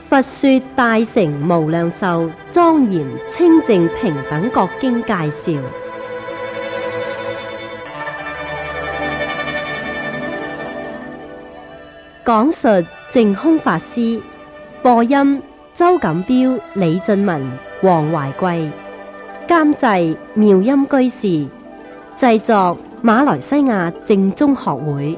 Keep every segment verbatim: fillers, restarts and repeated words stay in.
佛說大乘無量壽莊嚴清淨平等覺經介紹。講述淨空法師，播音周錦標、李俊文、黃懷貴，監製妙音居士，製作馬來西亞正宗學會。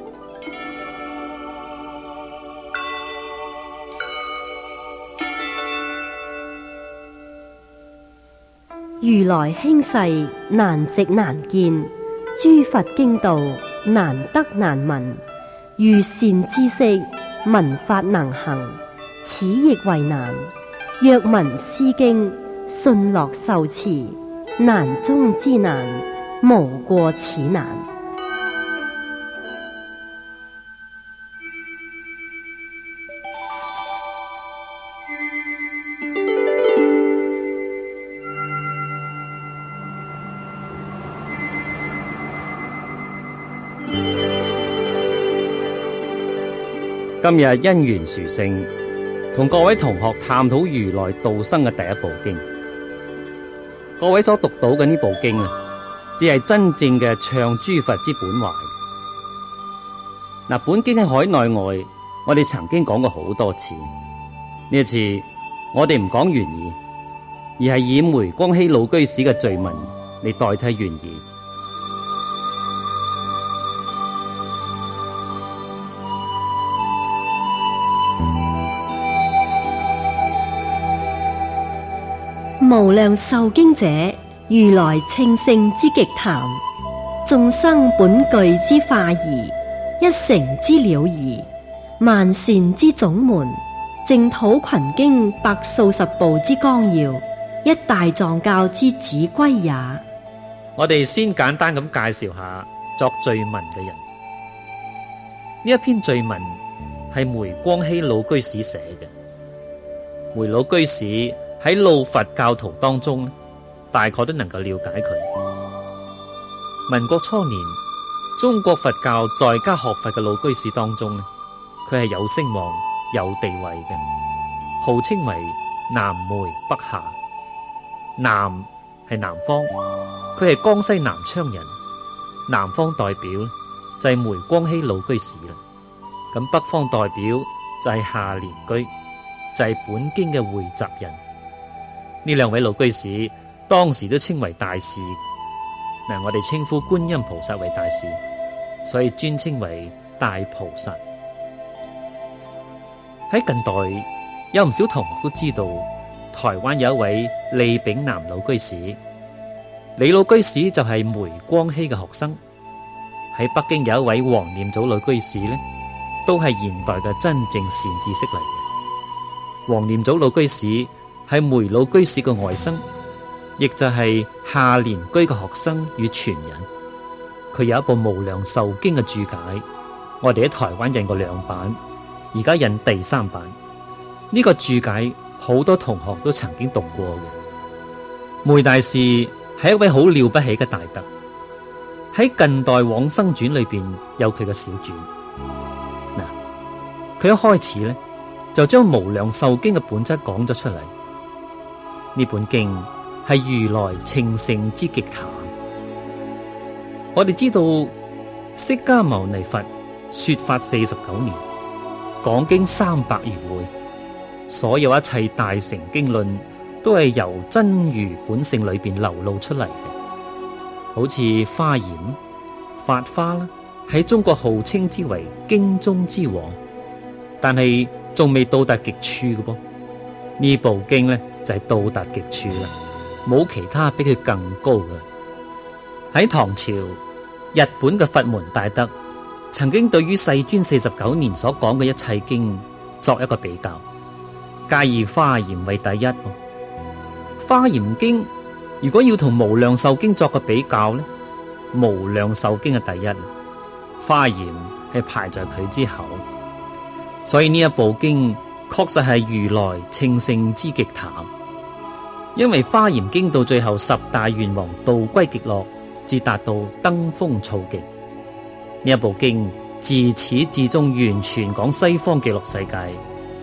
如來興世難值難見，諸佛經道難得難聞。遇善知識，聞法能行，此亦為難。若聞斯經，信樂受持，難中之難，無過此難。 今日因緣殊勝，同各位同學探討如來道生嘅第一部經。各位所讀到嘅呢部經啊，只係真正嘅唱諸佛之本懷。嗱，本經喺海內外，我哋曾經講過好多次。呢一次，我哋唔講原意，而係以梅光熙老居士嘅序文嚟代替原意。 無量壽經者，如來稱聖之極談，眾生本具之化儀，一成之了儀，萬善之總門，淨土群經百數十部之綱要，一大藏教之旨歸也。 我哋先簡單咁介紹下作序文嘅人。呢一篇序文係梅光熙老居士寫嘅。梅老居士喺老佛教徒當中，大概都能夠了解佢。民國初年，中國佛教在家學佛嘅老居士當中，佢係有聲望、有地位嘅，號稱為南梅北下。南係南方，佢係江西南昌人，南方代表就係梅光熙老居士啦。咁北方代表就係下蓮居，就係本經嘅匯集人。呢兩位老居士當時都稱為大士。嗱，我哋稱呼觀音菩薩為大士，所以尊稱為大菩薩。喺近代有唔少同學都知道，台灣有一位李炳南老居士。李老居士就係梅光熙嘅學生。喺北京有一位黃念祖老居士呢，都係現代嘅真正善知識嚟嘅。黃念祖老居士係梅老居士嘅外甥，亦就係下蓮居嘅學生與傳人。佢有一部無量壽經嘅注解，我哋喺台灣印過兩版，而家印第三版。呢、這個注解好多同學都曾經讀過嘅。梅大士係一位好了不起嘅大德，喺近代往生傳裏邊有佢嘅小傳。嗱，佢一開始咧就將無量壽經嘅本質講咗出嚟。呢本經係如來稱聖之極談。我哋知道釋迦牟尼佛說法四十九年，講經三百餘會，所有一切大乘經論都係由真如本性裏邊流露出嚟嘅。好似華嚴、法華啦，喺中國號稱之為經中之王，但係仲未到達極處嘅噃。呢部經呢，就係到達極處啦，冇其他比佢更高嘅。喺唐朝，日本嘅佛門大德曾經對於世尊四十九年所講嘅一切經作一個比較，皆以華嚴為第一。華嚴經如果要同無量壽經作個比較呢，無量壽經係第一，華嚴係排在佢之後。所以呢一部經確實係如來稱聖之極談。因為華嚴經到最後十大願王道歸極樂，至達到登峰造極。呢一部經自始至終完全講西方極樂世界，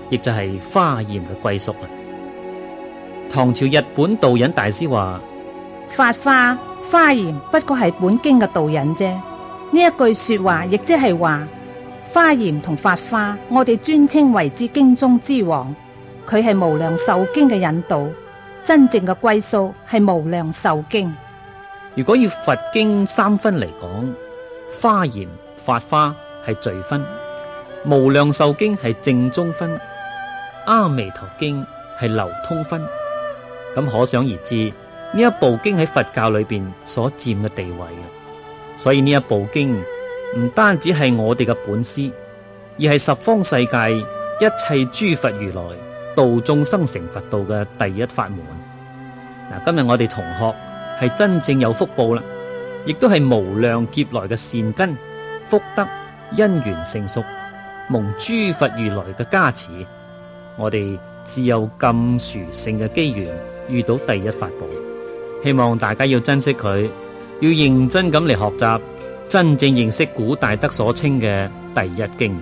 亦就係華嚴嘅歸宿啦。唐朝日本導引大師話： 法華華嚴不過係本經嘅導引啫。呢一句說話亦即係話，華嚴同法華，我哋尊稱為之經中之王，佢係無量壽經嘅引導，真正嘅歸宿係無量壽經。 如果以佛經三分嚟講，華嚴、法華係序分，無量壽經係正中分，阿彌陀經係流通分。咁可想而知，呢一部經喺佛教裏邊所佔嘅地位。所以呢一部經唔單止係我哋嘅本師，而係十方世界一切諸佛如來度眾生成佛道嘅第一法門。嗱，今日我哋同學係真正有福報啦，亦都係無量劫來嘅善根福德因緣成熟，蒙諸佛如來嘅加持，我哋自有咁殊勝嘅機緣遇到第一法寶。希望大家要珍惜佢，要認真咁嚟學習，真正認識古大德所稱嘅第一經。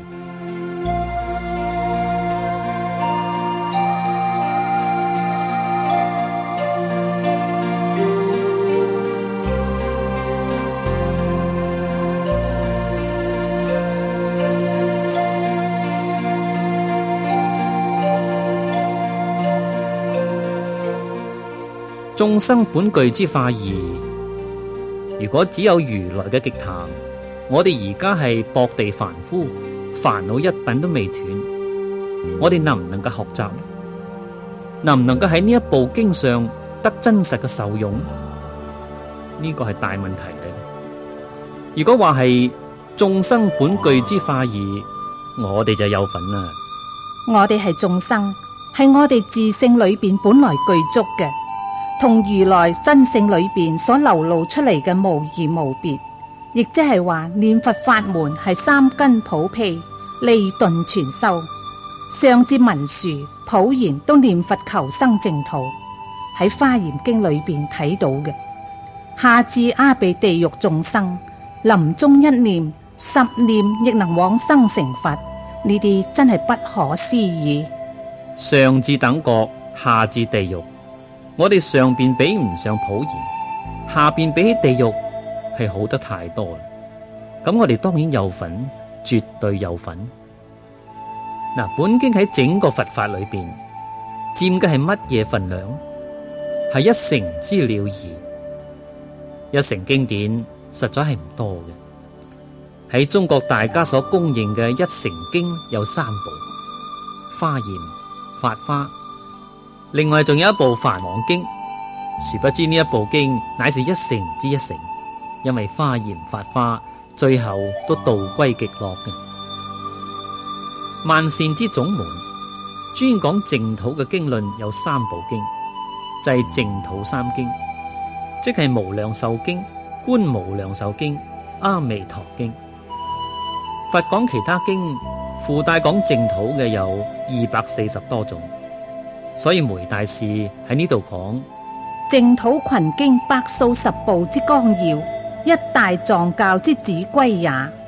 眾生本具之化義，如果只有如來嘅極談，我哋而家係薄地凡夫，煩惱一品都未斷，我哋能唔能夠學習？能唔能夠喺呢一部經上得真實嘅受用？呢個係大問題嚟嘅。如果話係眾生本具之化義，我哋就有份啦。 我哋係眾生，係我哋自性裏邊本來具足嘅，同如來真性裏邊所流露出嚟嘅無異無別，亦即係話念佛法門係三根普被，利鈍全收，上至文殊普賢都念佛求生淨土，喺華嚴經裏邊睇到嘅；下至阿鼻地獄眾生，臨終一念十念亦能往生成佛，呢啲真係不可思議。 上至等覺，下至地獄。我哋上邊比唔上普賢，下邊比起地獄係好得太多啦。咁我哋當然有份，絕對有份。嗱，本經喺整個佛法裏邊佔嘅係乜嘢份量？係一成之了義。一成經典實在係唔多嘅。喺中國大家所公認嘅一成經有三部：華嚴、法華。另外仲有一部梵網經，殊不知呢一部經乃是一成之一成，因為華嚴法華最後都道歸極樂嘅。萬善之總門專講淨土嘅經論有三部經，就係淨土三經，即係無量壽經、觀無量壽經、阿彌陀經。佛講其他經附帶講淨土嘅有二百四十多種。所以梅大士喺呢度講淨土群經百數十部之綱要，一大藏教之指歸也。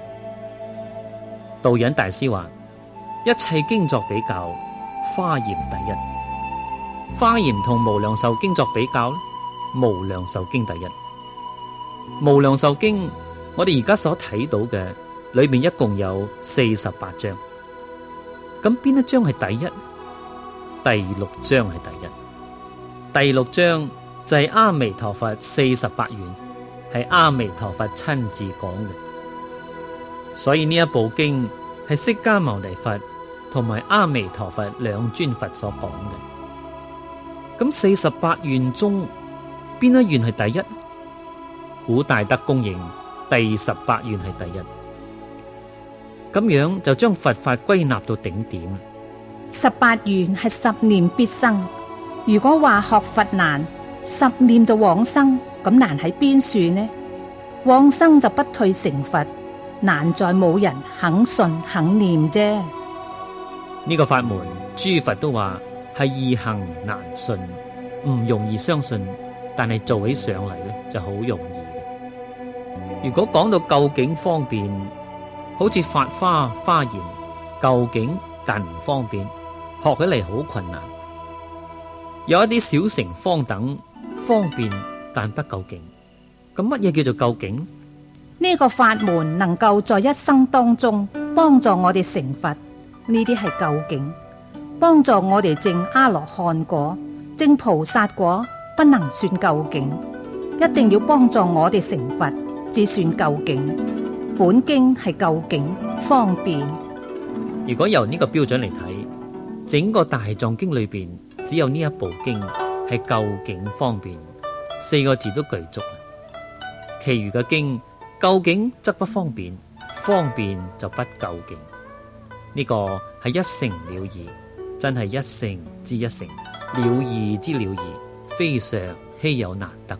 導引大師話：一切經作比較，華嚴第一。華嚴同無量壽經作比較，無量壽經第一。無量壽經我哋而家所睇到嘅裏面一共有四十八章，咁邊一章係第一？第六章係第一，第六章就係阿彌陀佛四十八願，係阿彌陀佛親自講嘅。所以呢一部經係釋迦牟尼佛同埋阿彌陀佛兩尊佛所講嘅。咁四十八願中邊一願係第一？古大德公認第十八願係第一。咁樣就將佛法歸納到頂點。 十八願係十念必生，如果話學佛難，十念就往生，咁難喺邊處呢？往生就不退成佛，難在冇人肯信肯念啫。 呢個法門，諸佛都話係易行難信，唔容易相信，但係做起上嚟咧就好容易。如果講到究竟方便，好似法華華嚴，究竟但唔方便。 學起嚟好困難。有一啲小乘方等，方便但不究竟。咁乜嘢叫做究竟？ 呢個法門能夠在一生當中幫助我哋成佛，呢啲係究竟；幫助我哋證阿羅漢果、證菩薩果，不能算究竟。一定要幫助我哋成佛，至算究竟。本經係究竟方便。 如果由呢個標準嚟睇，整個大藏經裏邊只有呢一部經係究竟方便，四個字都具足。其餘嘅經究竟則不方便，方便就不究竟。呢、這個係一成了義，真係一成之一成，了義之了義，非常稀有難得。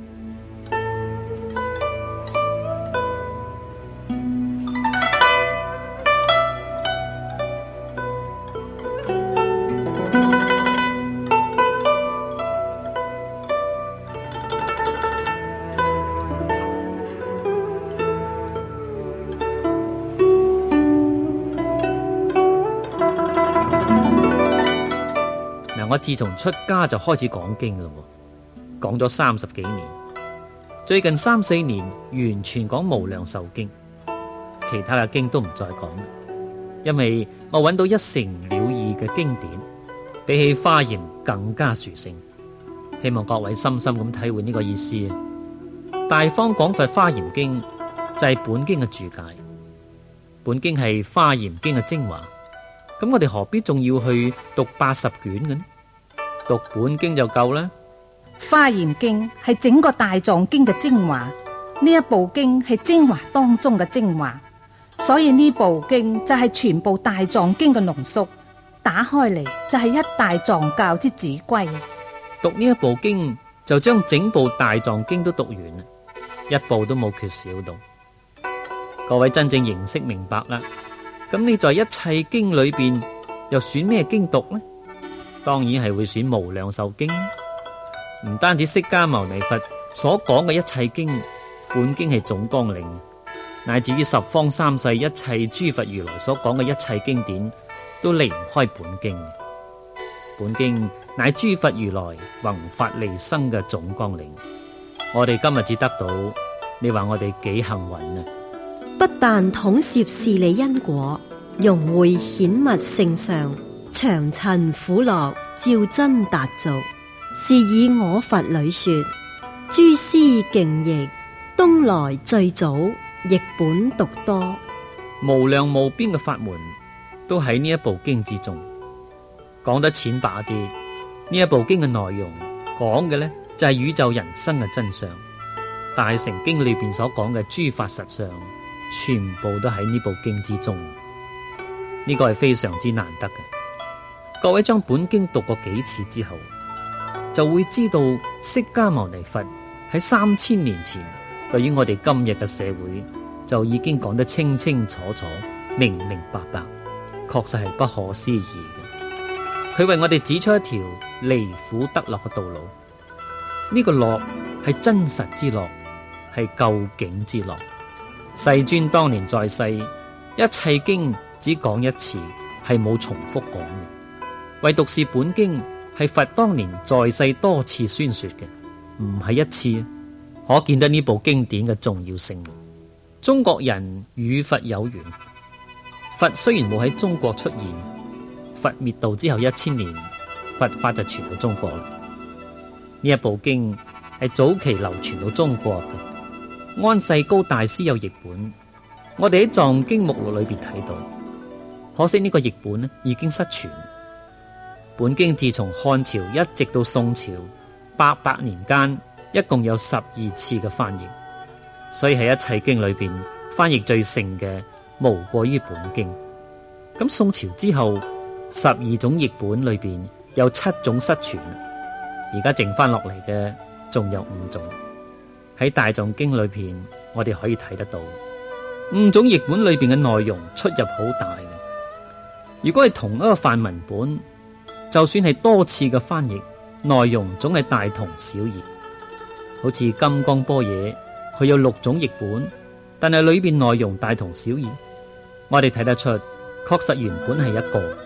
我自從出家就開始講經噶啦，講咗三十幾年，最近三四年完全講無量壽經，其他嘅經都唔再講，因為我揾到一成了義嘅經典，比起華嚴更加殊勝。希望各位深深咁體會呢個意思。大方廣佛華嚴經就係本經嘅注解，本經係華嚴經嘅精華，咁我哋何必仲要去讀八十卷嘅呢？讀本經就夠啦。 華嚴經係整個大藏經嘅精華，呢一部經係精華當中嘅精華，所以呢部經就係全部大藏經嘅濃縮，打開嚟就係一大藏教之子規。 讀呢一部經就將整部大藏經都讀完啦，一部都冇缺少到。各位真正認識明白啦，咁你在一切經裏邊又選咩經讀呢？當然係會選無量壽經。唔單止釋迦牟尼佛所講嘅一切經，本經係總綱領，乃至於十方三世一切諸佛如來所講嘅一切經典，都離唔開本經。本經乃諸佛如來弘法利生嘅總綱領。我哋今日只得到，你話我哋幾幸運啊！ 不但統攝事理因果，融會顯密聖相，長陳苦樂，照真達造，是以我佛裏說，諸師勁譯，東來最早，譯本獨多， 無量無邊嘅法門都喺呢一部經之中。講得淺白啲，呢一部經嘅內容講嘅呢，就係宇宙人生嘅真相。大乘經裏邊所講嘅諸法實相，全部都喺呢部經之中。呢個係非常之難得嘅。各位將本經讀過幾次之後，就會知道釋迦牟尼佛喺三千年前對於我哋今日嘅社會就已經講得清清楚楚、明明白白，確實係不可思議嘅。佢為我哋指出一條離苦得樂嘅道路，呢個樂係真實之樂，係究竟之樂。世尊當年在世，一切經只講一次，係冇重複講嘅。唯獨是本經係佛當年在世多次宣說嘅，唔係一次，可見得呢部經典嘅重要性。中國人與佛有緣，佛雖然冇喺中國出現，佛滅度之後一千年，佛法就傳到中國啦。呢一部經係早期流傳到中國嘅，安世高大師有譯本，我哋喺藏經目錄裏邊睇到，可惜呢個譯本呢已經失傳。本經自從漢朝一直到宋朝八百年間，一共有十二次嘅翻譯，所以喺一切經裏邊翻譯最盛嘅無過於本經。咁宋朝之後，十二種譯本裏邊有七種失傳，而家剩翻落嚟嘅仲有五種。喺大藏經裏邊，我哋可以睇得到五種譯本裏邊嘅內容出入好大嘅。如果係同一個梵文本，就算係多次嘅翻譯，內容總係大同小異。好似金剛般若，佢有六種譯本，但係裏邊內容大同小異。我哋睇得出，確實原本係一個，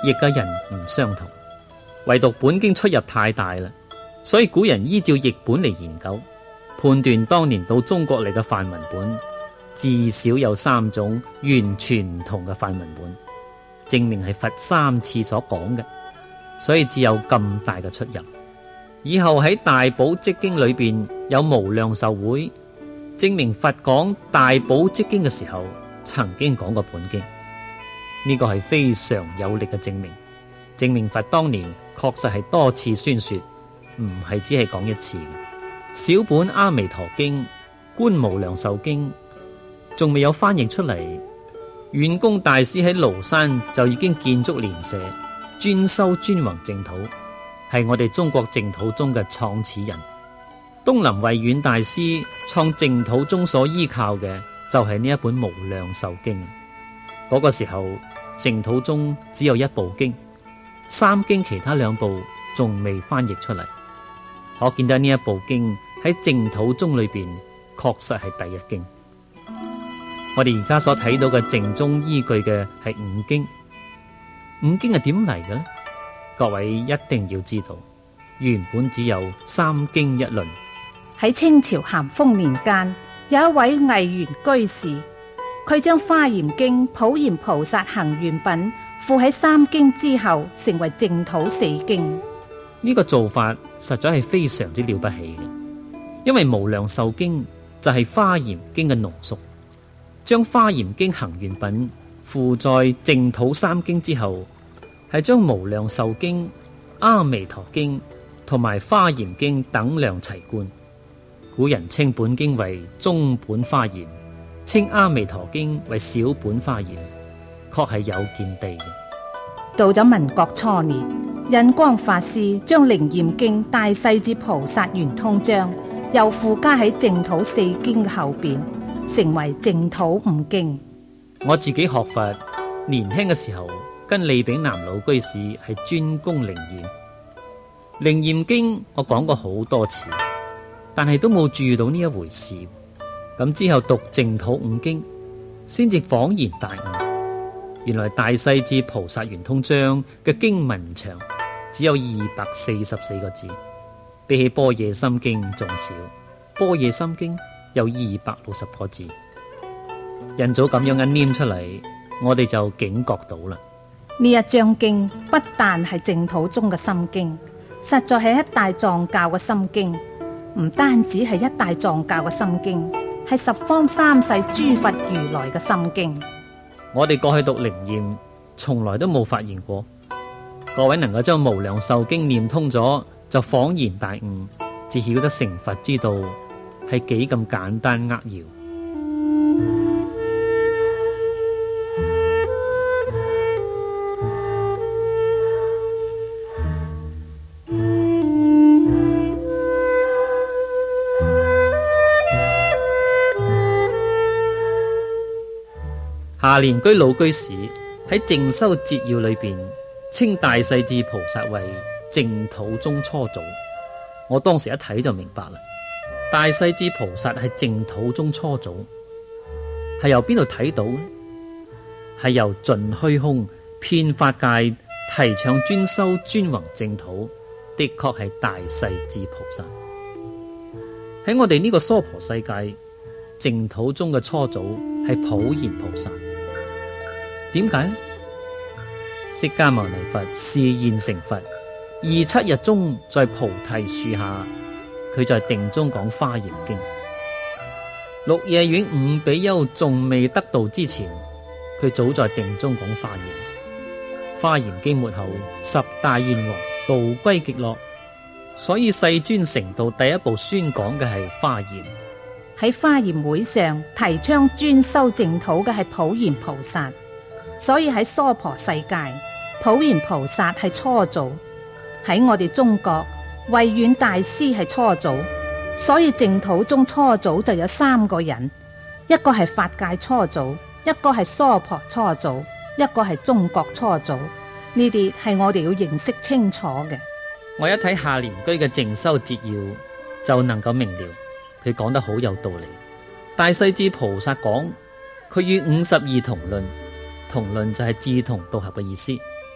譯嘅人唔相同，唯獨本經出入太大啦，所以古人依照譯本嚟研究，判斷當年到中國嚟嘅梵文本至少有三種完全唔同嘅梵文本，證明係佛三次所講嘅，所以只有咁大嘅出入。以後喺大寶積經裏邊有無量壽會，證明佛講大寶積經嘅時候曾經講過本經，呢個係非常有力嘅證明，證明佛當年確實係多次宣說，唔係只係講一次。小本阿彌陀經、觀無量壽經仲未有翻譯出嚟，遠公大師喺廬山就已經建築蓮社，專修專弘淨土，係我哋中國淨土宗嘅創始人。東林慧遠大師創淨土宗所依靠嘅就係呢一本無量壽經。嗰、那個時候淨土宗只有一部經，三經其他兩部仲未翻譯出嚟，可見得呢一部經喺淨土宗裏邊確實係第一經。我哋而家所睇到嘅淨宗依據嘅係五經，五經係點嚟嘅呢？各位一定要知道，原本只有三經一論。 喺清朝咸豐年間，有一位藝員居士，佢將《華嚴經》《普賢菩薩行願品》附喺三經之後，成為淨土四經。 呢個做法實在係非常之了不起嘅，因為無量壽經就係《華嚴經》嘅濃縮，將《華嚴經行願品》附在淨土三經之後，係將無量壽經、阿彌陀經同埋《華嚴經》等量齊觀。古人稱本經為中本華嚴，稱阿彌陀經為小本華嚴，確係有見地嘅。 到咗民國初年，印光法師將《楞嚴經》大勢至菩薩圓通章又附加喺淨土四經嘅後邊，成為淨土五經。 我自己學佛年輕嘅時候，跟李炳南老居士係專攻楞嚴。楞嚴經我講過好多次，但係都冇注意到呢一回事。咁之後讀淨土五經，先至恍然大悟，原來大勢至菩薩圓通章嘅經文長，只有二百四十四個字，比起般若心經仲少。般若心經有二百六十個字。印祖咁樣一念出嚟，我哋就警覺到啦。 呢一章經不但係淨土宗嘅心經，實在係一大藏教嘅心經。唔單止係一大藏教嘅心經，係十方三世諸佛如來嘅心經。 我哋過去讀楞嚴，從來都冇發現過。各位能夠將無量壽經念通咗，就恍然大悟，只曉得成佛之道係幾咁簡單扼要。下蓮居老居士喺淨修節要裏邊稱大勢至菩薩為淨土宗初祖。我當時一睇就明白啦，大勢至菩薩係淨土宗初祖，係由邊度睇到呢？係由盡虛空遍法界提倡專修專弘淨土，的確係大勢至菩薩。喺我哋呢個娑婆世界，淨土宗嘅初祖係普賢菩薩。點解呢？釋迦牟尼佛示現成佛，二七日中在菩提樹下，佢在定中講《華嚴經》。鹿野苑五比丘仲未得道之前，佢早在定中講《華嚴》。《華嚴經》末後，十大願王道歸極樂，所以世尊成道第一部宣講嘅係《華嚴》。 喺華嚴會上提倡專修淨土嘅係普賢菩薩。所以喺娑婆世界，普賢菩薩係初祖；喺我哋中國，慧遠大師係初祖。所以淨土宗初祖就有三個人，一個係法界初祖，一個係娑婆初祖，一個係中國初祖。呢啲係我哋要認識清楚嘅。 我一睇下蓮居嘅淨修節要，就能夠明了，佢講得好有道理。大勢至菩薩講，佢與五十二同論。同論就係志同道合嘅意思，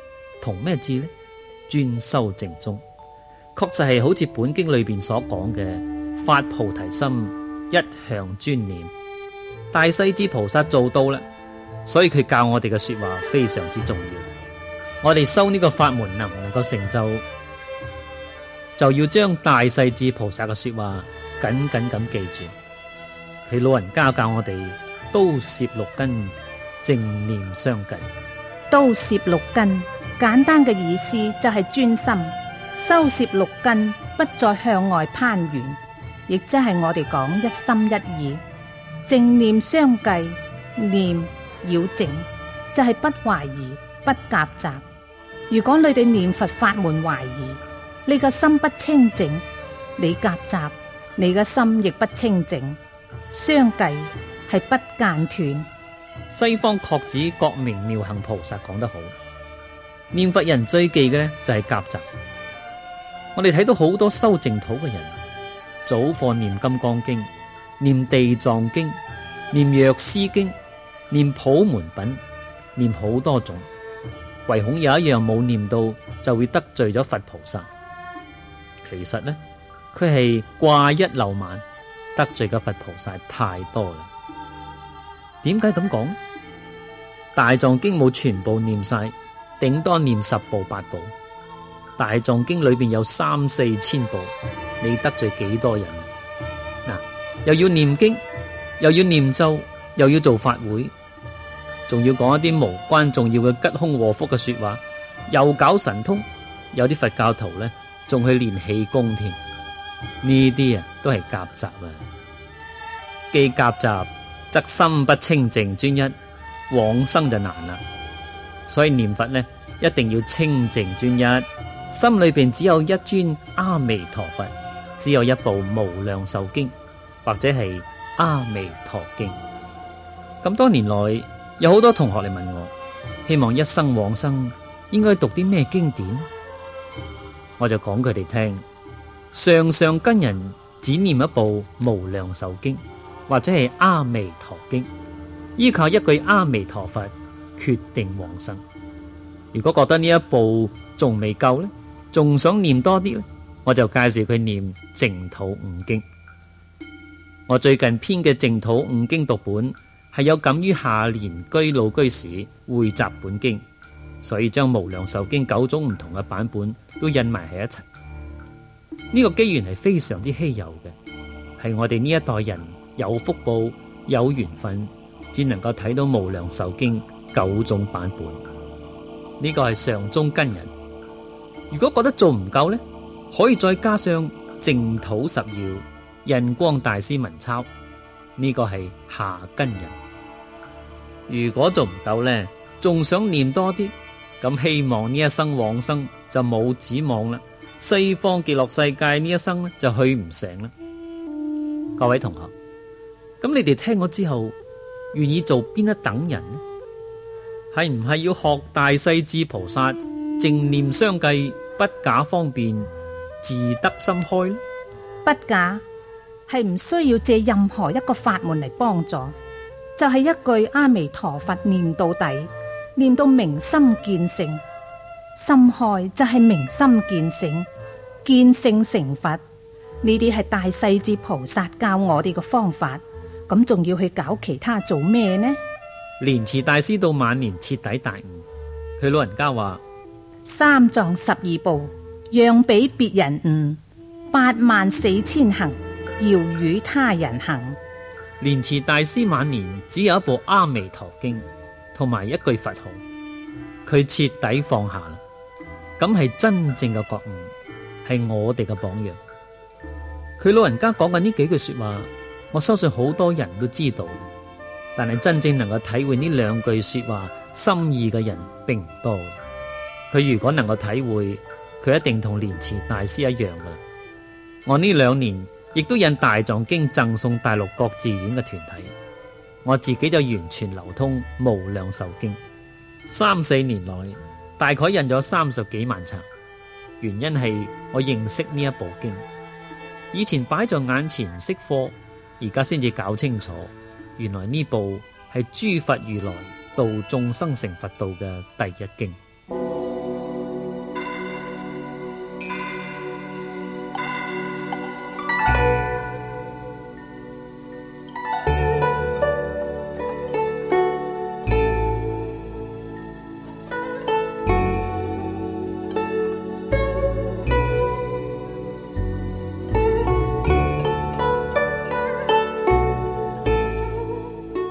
同咩志呢？專修正宗，確實係好似本經裏邊所講嘅，發菩提心，一向專念。大勢至菩薩做到啦，所以佢教我哋嘅說話非常之重要。我哋修呢個法門能唔能夠成就，就要將大勢至菩薩嘅說話緊緊咁記住。佢老人家教我哋刀攝六根，正念相繼。 刀攝六根，簡單嘅意思就係專心。修攝六根，不再向外攀緣，亦即係我哋講一心一意。正念相繼，念要靜，就係、是、不懷疑、不夾雜。如果你哋念佛法門懷疑，你個心不清淨，你夾雜，你個心亦不清淨。相繼係不間斷。 西方確指覺明妙行菩薩講得好，念佛人最忌嘅呢就係夾雜。我哋睇到好多修淨土嘅人，早課念金剛經，念地藏經，念藥師經，念普門品，念好多種，唯恐有一樣冇念到，就會得罪咗佛菩薩。其實呢，佢係掛一漏萬，得罪嘅佛菩薩太多啦。點解咁講？大藏經冇全部念晒，頂多念十部八部。大藏經裏邊有三四千部，你得罪幾多人？嗱，又要念經，又要念咒，又要做法會，仲要講一啲無關重要嘅吉凶禍福嘅說話，又搞神通。有啲佛教徒呢，仲去練氣功添。呢啲啊，都係夾雜啊。既夾雜，則心不清淨專一，往生就難啦。所以念佛呢，一定要清淨專一，心裏邊只有一尊阿彌陀佛，只有一部無量壽經，或者係阿彌陀經。咁多年來，有好多同學嚟問我，希望一生往生應該讀啲咩經典？我就講佢哋聽，上上根人只念一部無量壽經，或者係阿彌陀經，依靠一句阿彌陀佛決定往生。如果覺得呢一部仲未夠呢，仲想念多啲呢，我就介紹佢念淨土五經。我最近編嘅淨土五經讀本係有感於下蓮居老居士匯集本經，所以將無量壽經九種唔同嘅版本都印埋喺一齊。呢個機緣係非常之稀有嘅，係我哋呢一代人有福報有緣分，只能夠睇到無量壽經九種版本。呢個係上中根人。如果覺得做唔夠呢，可以再加上淨土十要、印光大師文鈔，呢個係下根人。如果做唔夠呢，仲想念多啲，咁希望呢一生往生就冇指望啦。西方極樂世界呢一生呢就去唔成啦。各位同學，咁你哋聽我之後，願意做邊一等人呢？係唔係要學大勢至菩薩正念相繼，不假方便，自得心開呢？ 不假係唔需要借任何一個法門嚟幫助，就係、是、一句阿彌陀佛念到底，念到明心見性。心開就係明心見性，見性成佛。呢啲係大勢至菩薩教我哋嘅方法，咁仲要去搞其他做咩呢？ 蓮池大師到晚年徹底大悟，佢老人家話： 三藏十二部讓俾別人悟，八萬四千行要與他人行。 蓮池大師晚年只有一部阿彌陀經同埋一句佛號，佢徹底放下啦。咁係真正嘅覺悟，係我哋嘅榜樣。佢老人家講緊呢幾句說話，我相信好多人都知道，但係真正能夠體會呢兩句說話心意嘅人並唔多。佢如果能夠體會，佢一定同蓮池大師一樣噶。我呢兩年亦都印大藏經贈送大陸各寺院嘅團體，我自己就完全流通無量壽經。三四年內大概印咗三十幾萬冊，原因係我認識呢一部經。以前擺在眼前唔識貨，而家先至搞清楚，原來呢部係諸佛如來度眾生成佛道嘅第一經。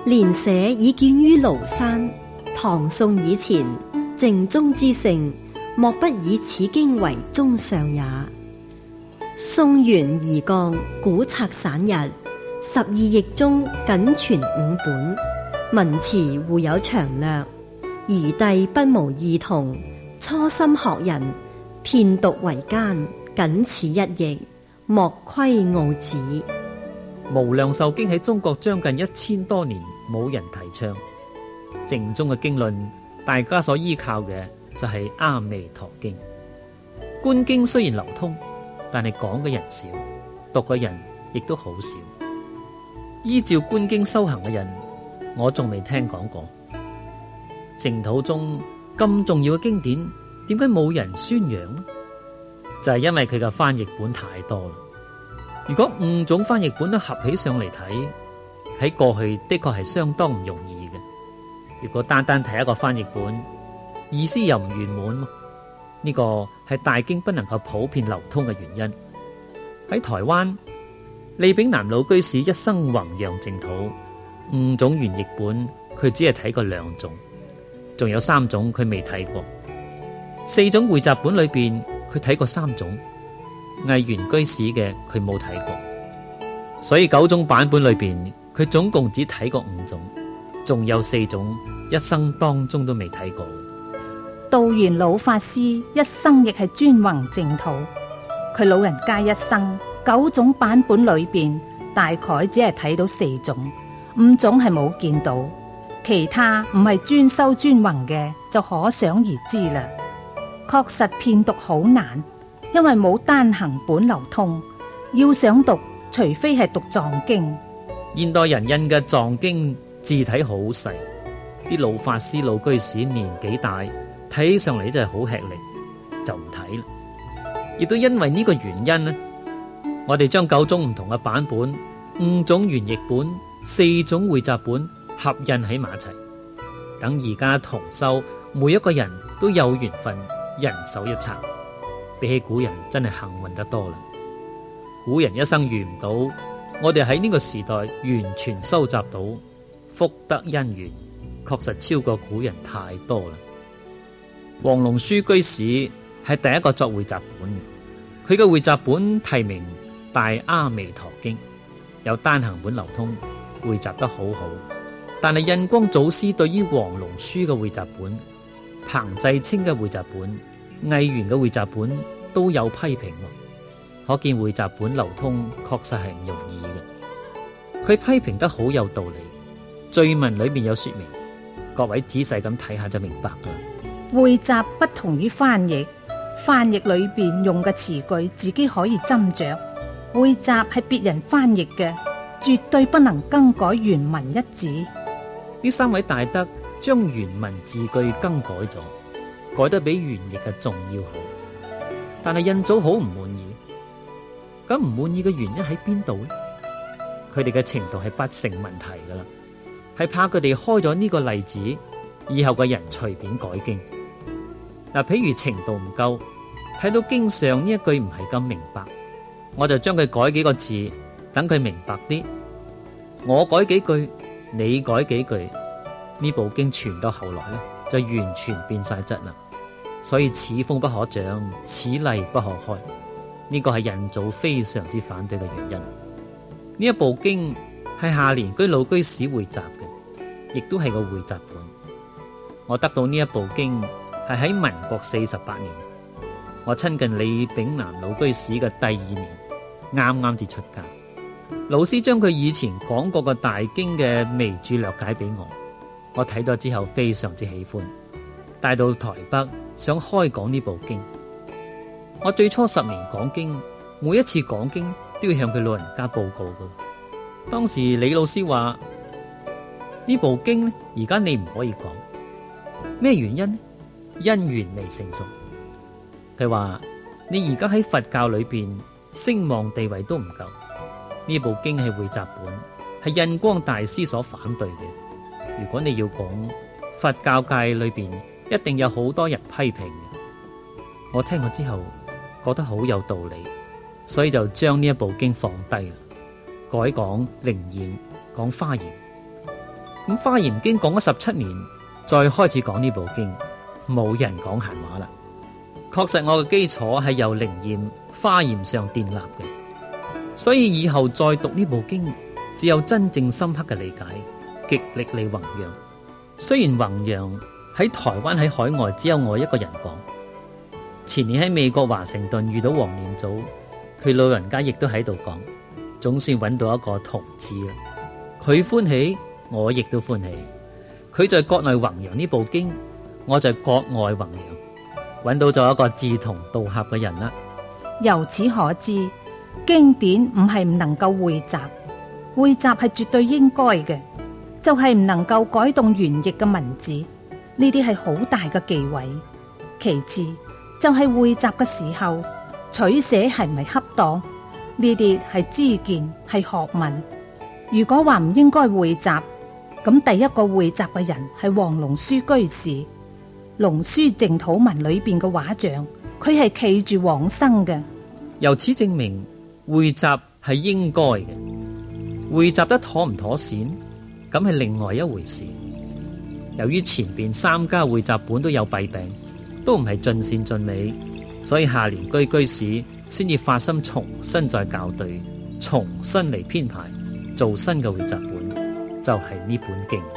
連社已建於廬山，唐宋以前，靜宗之盛，莫不以此經為宗上也。宋元宜降古冊散日，十二譯中僅存五本，文辭互有長略，宜帝不無異同，初心學人遍讀為艱，僅此一譯，莫窺奧旨。 無量壽經喺中國將近一千多年冇人提倡，靜宗嘅經論，大家所依靠嘅就係阿彌陀經。觀經雖然流通，但係講嘅人少，讀嘅人亦都好少。依照觀經修行嘅人，我仲未聽講過。淨土中咁重要嘅經典，點解冇人宣揚呢？就係因為佢嘅翻譯本太多啦。如果五種翻譯本都合起上嚟睇，喺過去的確係相當唔容易嘅。如果單單睇一個翻譯本，意思又唔圓滿，呢個係大經不能夠普遍流通嘅原因。喺台灣，李炳南老居士一生弘揚淨土，五種原譯本佢只係睇過兩種，仲有三種佢未睇過。四種匯集本裏邊佢睇過三種，魏源居士嘅佢冇睇過，所以九種版本裏邊佢總共只睇過五種，仲有四種一生當中都未睇過。 道元老法師一生亦係專弘淨土，佢老人家一生九種版本裏邊大概只係睇到四種，五種係冇見到，其他唔係專修專弘嘅就可想而知啦。確實遍讀好難，因為冇單行本流通，要想讀，除非係讀藏經。 現代人印嘅藏經字體好細，啲老法師老居士年紀大，睇起上嚟真係好吃力，就唔睇啦。亦都因為呢個原因呢，我哋將九種唔同嘅版本、五種原譯本、四種匯集本合印喺埋一齊，等而家同修每一個人都有緣分，人手一冊。比起古人真係幸運得多啦。古人一生遇唔到，我哋喺呢個時代完全收集到，福德因緣確實超過古人太多啦。黃龍書居士係第一個作匯集本，佢嘅匯集本題名《大阿彌陀經》，有單行本流通，匯集得好好。但係印光祖師對於黃龍書嘅匯集本、彭濟清嘅匯集本、魏源嘅匯集本都有批評，可見匯集本流通確實係唔容易嘅。佢批評得好有道理，序文裏面有說明，各位仔細咁睇下就明白噶。 匯集不同於翻譯，翻譯裏邊用嘅詞句自己可以斟酌，匯集係別人翻譯嘅，絕對不能更改原文一字。 呢三位大德將原文字句更改咗，改得比原譯嘅仲要好，但係印祖好唔滿意。咁唔滿意嘅原因喺邊度呢？佢哋嘅程度係不成問題噶啦，係怕佢哋開咗呢個例子，以後嘅人隨便改經。嗱，譬如程度唔夠，睇到經上呢一句唔係咁明白，我就將佢改幾個字，等佢明白啲。我改幾句，你改幾句，呢部經傳到後來咧，就完全變晒質啦。所以此風不可長，此例不可開。呢個係印祖非常之反對嘅原因。呢一部經係下蓮居老居士匯集嘅，亦都係個匯集本。我得到呢一部經係喺民國四十八年，我親近李炳南老居士嘅第二年，啱啱至出家。老師將佢以前講過嘅大經嘅微注略解俾我，我睇咗之後非常之喜歡，帶到台北想開講呢部經。我最初十年講經，每一次講經都要向佢老人家報告嘅。當時李老師話呢部經呢，而家你唔可以講，咩原因呢？因緣未成熟。佢話你而家喺佛教裏邊聲望地位都唔夠，呢部經係匯集本，係印光大師所反對嘅。如果你要講，佛教界裏邊一定有好多人批評嘅。我聽過之後覺得好有道理，所以就將呢一部經放低啦，改講靈驗，講華嚴。 咁《華嚴經》講咗十七年，再開始講呢部經，冇人講閒話啦。確實我嘅基礎係由靈驗華嚴上建立嘅，所以以後再讀呢部經，只有真正深刻嘅理解，極力嚟弘揚。雖然弘揚喺台灣喺海外只有我一個人講，前年喺美國華盛頓遇到黃念祖，佢老人家亦都喺度講，總算揾到一個同志啦。佢歡喜，我亦都歡喜。佢在國內弘揚呢部經，我在國外弘揚，揾到咗一個志同道合嘅人啦。 由此可知，經典唔係唔能夠匯集，匯集係絕對應該嘅，就係、是、唔能夠改動原譯嘅文字，呢啲係好大嘅忌諱。其次就係、是、匯集嘅時候取捨係唔係恰當，呢啲係知見係學問。如果話唔應該匯集，咁第一個匯集嘅人係黃龍書居士。龍書淨土文裏邊嘅畫像，佢係企住往生嘅。 由此證明匯集係應該嘅，匯集得妥唔妥善，咁係另外一回事。由於前邊三家匯集本都有弊病，都唔係盡善盡美，所以下年居居士先至發心重新再校對，重新嚟編排，做新嘅匯集本，就係、是、呢本經。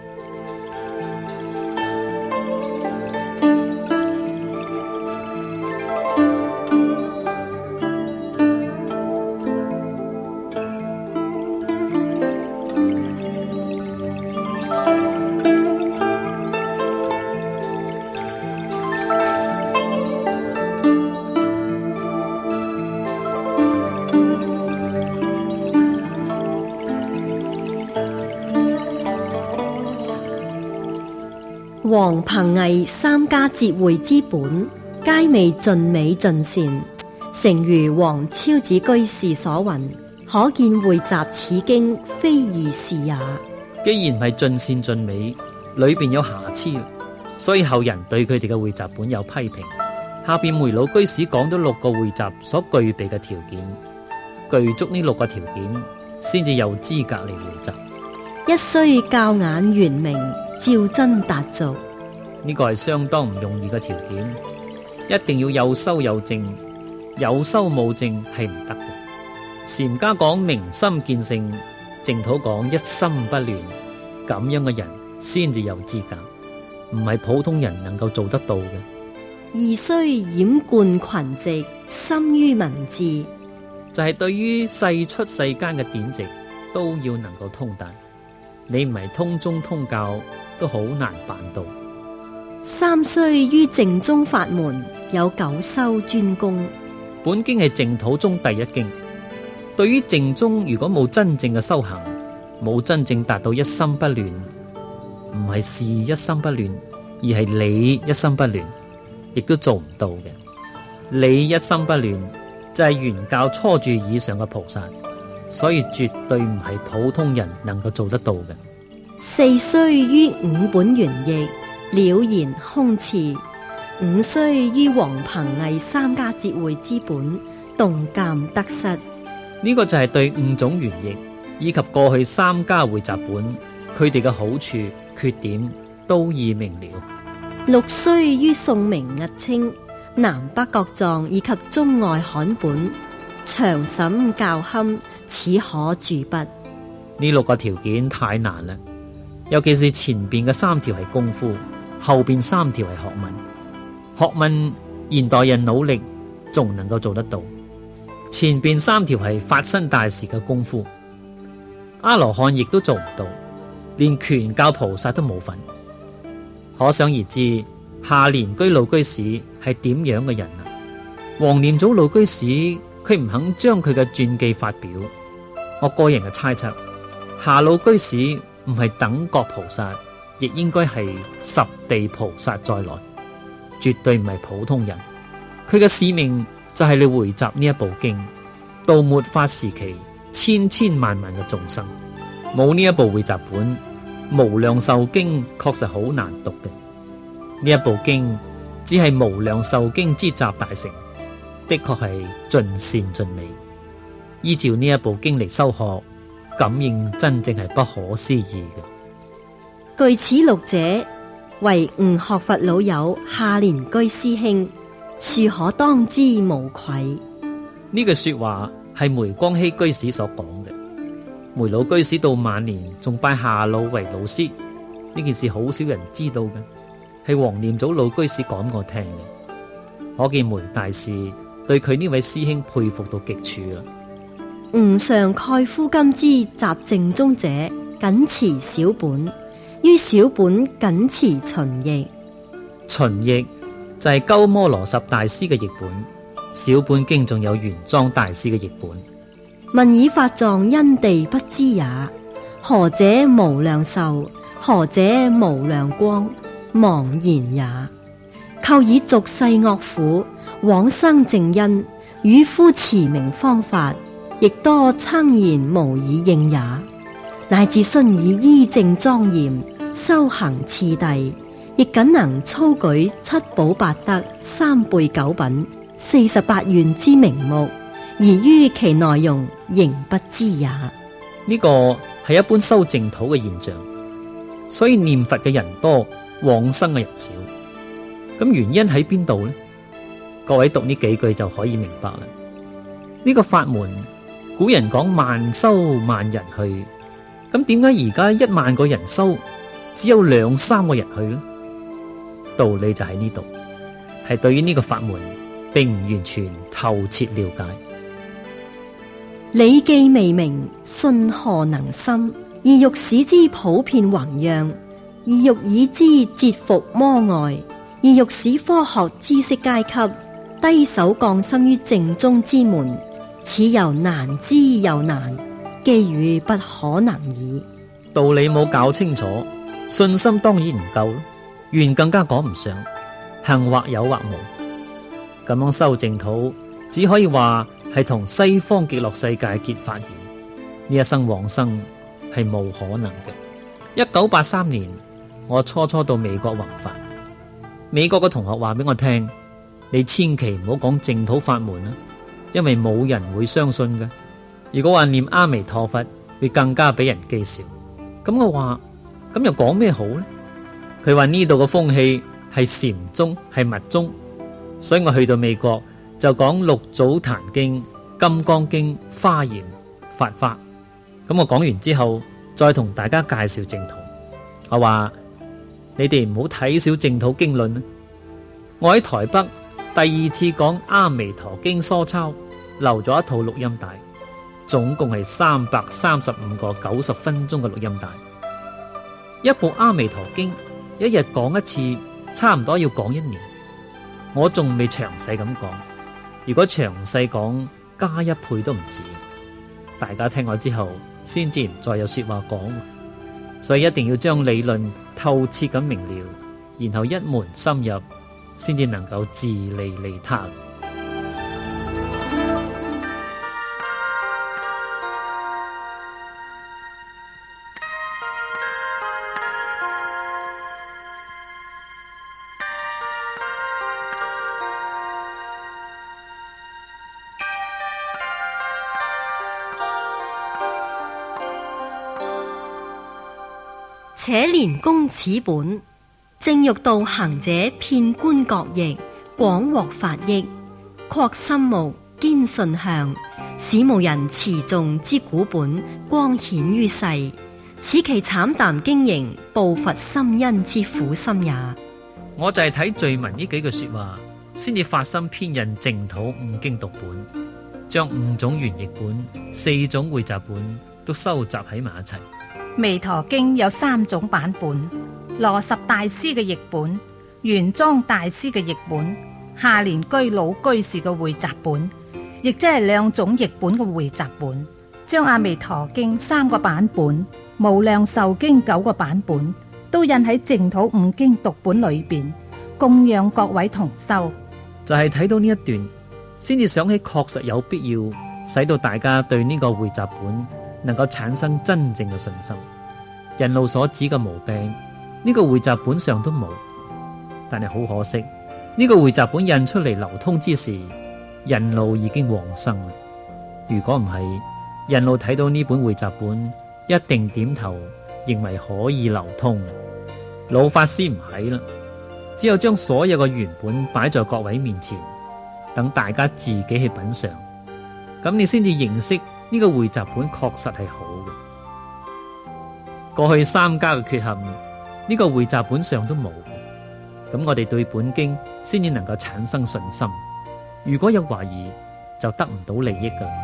黃彭毅三家節會之本，皆未盡美盡善，誠如黃超子居士所云，可見匯集此經非易事也。 既然唔係盡善盡美，裏邊有瑕疵，所以後人對佢哋嘅匯集本有批評。下邊梅老居士講咗六個匯集所具備嘅條件，具足呢六個條件，先至有資格嚟匯集。 一須教眼圓明，照真達俗。 呢個係相當唔容易嘅條件，一定要有修有證，有修冇證係唔得嘅。禪家講明心見性，淨土講一心不亂，咁樣嘅人先至有資格，唔係普通人能夠做得到嘅。 二須掩貫群籍，深於文字， 就係、是、對於世出世間嘅典籍都要能夠通達，你唔係通宗通教都好難辦到。 三須於淨宗法門有九修專攻。 本經係淨土中第一經，對於淨宗如果冇真正嘅修行，冇真正達到一心不亂，唔係事一心不亂，而係理一心不亂，亦都做唔到嘅。理一心不亂就係原教初住以上嘅菩薩，所以絕對唔係普通人能夠做得到嘅。 四須於五本原譯了然空次，五須於黃彭毅三家節會之本洞鑒得失。 呢個就係對五種原譯以及過去三家匯集本佢哋嘅好處缺點都已明了。 六須於宋明押清、南北各藏以及中外刊本詳審校勘，此可注筆。 呢六個條件太難啦，尤其是前邊嘅三條係功夫，後邊三條係學問。學問現代人努力仲能夠做得到，前邊三條係發生大事嘅功夫，阿羅漢亦都做唔到，連權教菩薩都冇份。可想而知，下蓮居老居士係點樣嘅人啊？黃念祖老居士佢唔肯將佢嘅傳記發表，我個人嘅猜測，下老居士唔係等覺菩薩，亦應該係十地菩薩在內，絕對唔係普通人。佢嘅使命就係你匯集呢一部經，到末法時期千千萬萬嘅眾生，冇呢一部匯集本，無量壽經確實好難讀嘅。呢一部經只係無量壽經之集大成，的確係盡善盡美。依照呢一部經嚟修學，感應真正係不可思議嘅。 據此錄者為吳學佛老友夏蓮居師兄，庶可當之無愧。 呢句說話係梅光熙居士所講嘅。梅老居士到晚年仲拜夏老為老師，呢件事好少人知道嘅，係黃念祖老居士講我聽嘅。可見梅大士對佢呢位師兄佩服到極處啦。 吾上蓋夫今之集正宗者，僅持小本，於小本僅持秦譯。 秦譯就係鳩摩羅什大師嘅譯本，小本經仲有玄奘大師嘅譯本。 問以法藏因地不知也，何者無量壽，何者無量光，茫然也。構以俗世惡苦，往生正因，與夫持名方法，亦多稱言無以應也。乃至須以依正莊嚴，修行次第，亦僅能粗舉七寶八德、三輩九品、四十八願之名目，而於其內容仍不知也。 呢個係一般修淨土嘅現象，所以念佛嘅人多，往生嘅人少。咁原因喺邊度呢？各位讀呢幾句就可以明白啦。呢個法門，古人講萬修萬人去，咁點解而家一萬個人修，只有兩三個人去呢？道理就喺呢度，係對於呢個法門並唔完全透徹了解。 理記未明，信何能深？而欲使之普遍弘揚，而欲以之折伏魔外，而欲使科學知識階級低手降心於正宗之門，此又難之又難，機與不可能矣。 道理冇搞清楚，信心當然唔夠，願更加講唔上，行或有或無。咁樣修淨土，只可以話係同西方極樂世界結法緣，呢一生往生係冇可能嘅。一九八三年，我初初到美國弘法，美國嘅同學話俾我聽，你千祈唔好講淨土法門啊，因為冇人會相信嘅。如果話念阿彌陀佛，會更加俾人譏笑。咁我話，咁又講咩好呢？佢話呢度嘅風氣係禪宗，係密宗，所以我去到美國就講六祖壇經、金剛經、華嚴、法華。咁我講完之後，再同大家介紹淨土。我話你哋唔好睇小淨土經論。我喺台北第二次講阿彌陀經疏抄，留咗一套錄音帶，總共係三百三十五個九十分鐘嘅錄音帶。一部阿彌陀經，一日講一次，差唔多要講一年。我仲未詳細咁講，如果詳細講，加一倍都唔止。大家聽我之後，先至唔再有說話講。所以一定要將理論透徹咁明了，然後一門深入，先至能夠自利利他。 且連公此本，正欲導行者遍觀各域，廣獲法益，擴心目，堅信向，使無人持誦之古本光顯於世，此其慘淡經營，報佛心恩之苦心也。 我就係睇序文呢幾句說話，先至發心編印淨土五經讀本，將五種原譯本、四種匯集本都收集喺埋一齊。 彌陀經有三種版本：羅什大師嘅譯本、玄奘大師嘅譯本、夏蓮居老居士嘅匯集本，亦即係兩種譯本嘅匯集本。將阿彌陀經三個版本、無量壽經九個版本都印喺淨土五經讀本裏邊，供養各位同修。 就係睇到呢一段，先至想起確實有必要使到大家對呢個匯集本能夠產生真正嘅信心。人路所指嘅毛病，呢個匯集本上都冇，但係好可惜，呢個匯集本印出嚟流通之時，人路已經往生啦。如果唔係，人路睇到呢本匯集本，一定點頭認為可以流通。老法師唔係啦，只有將所有嘅原本擺在各位面前，等大家自己去品嘗，咁你先至認識呢個匯集本確實係好嘅。過去三家嘅缺陷，呢個匯集本上都冇，咁我哋對本經先至能夠產生信心。如果有懷疑，就得唔到利益噶。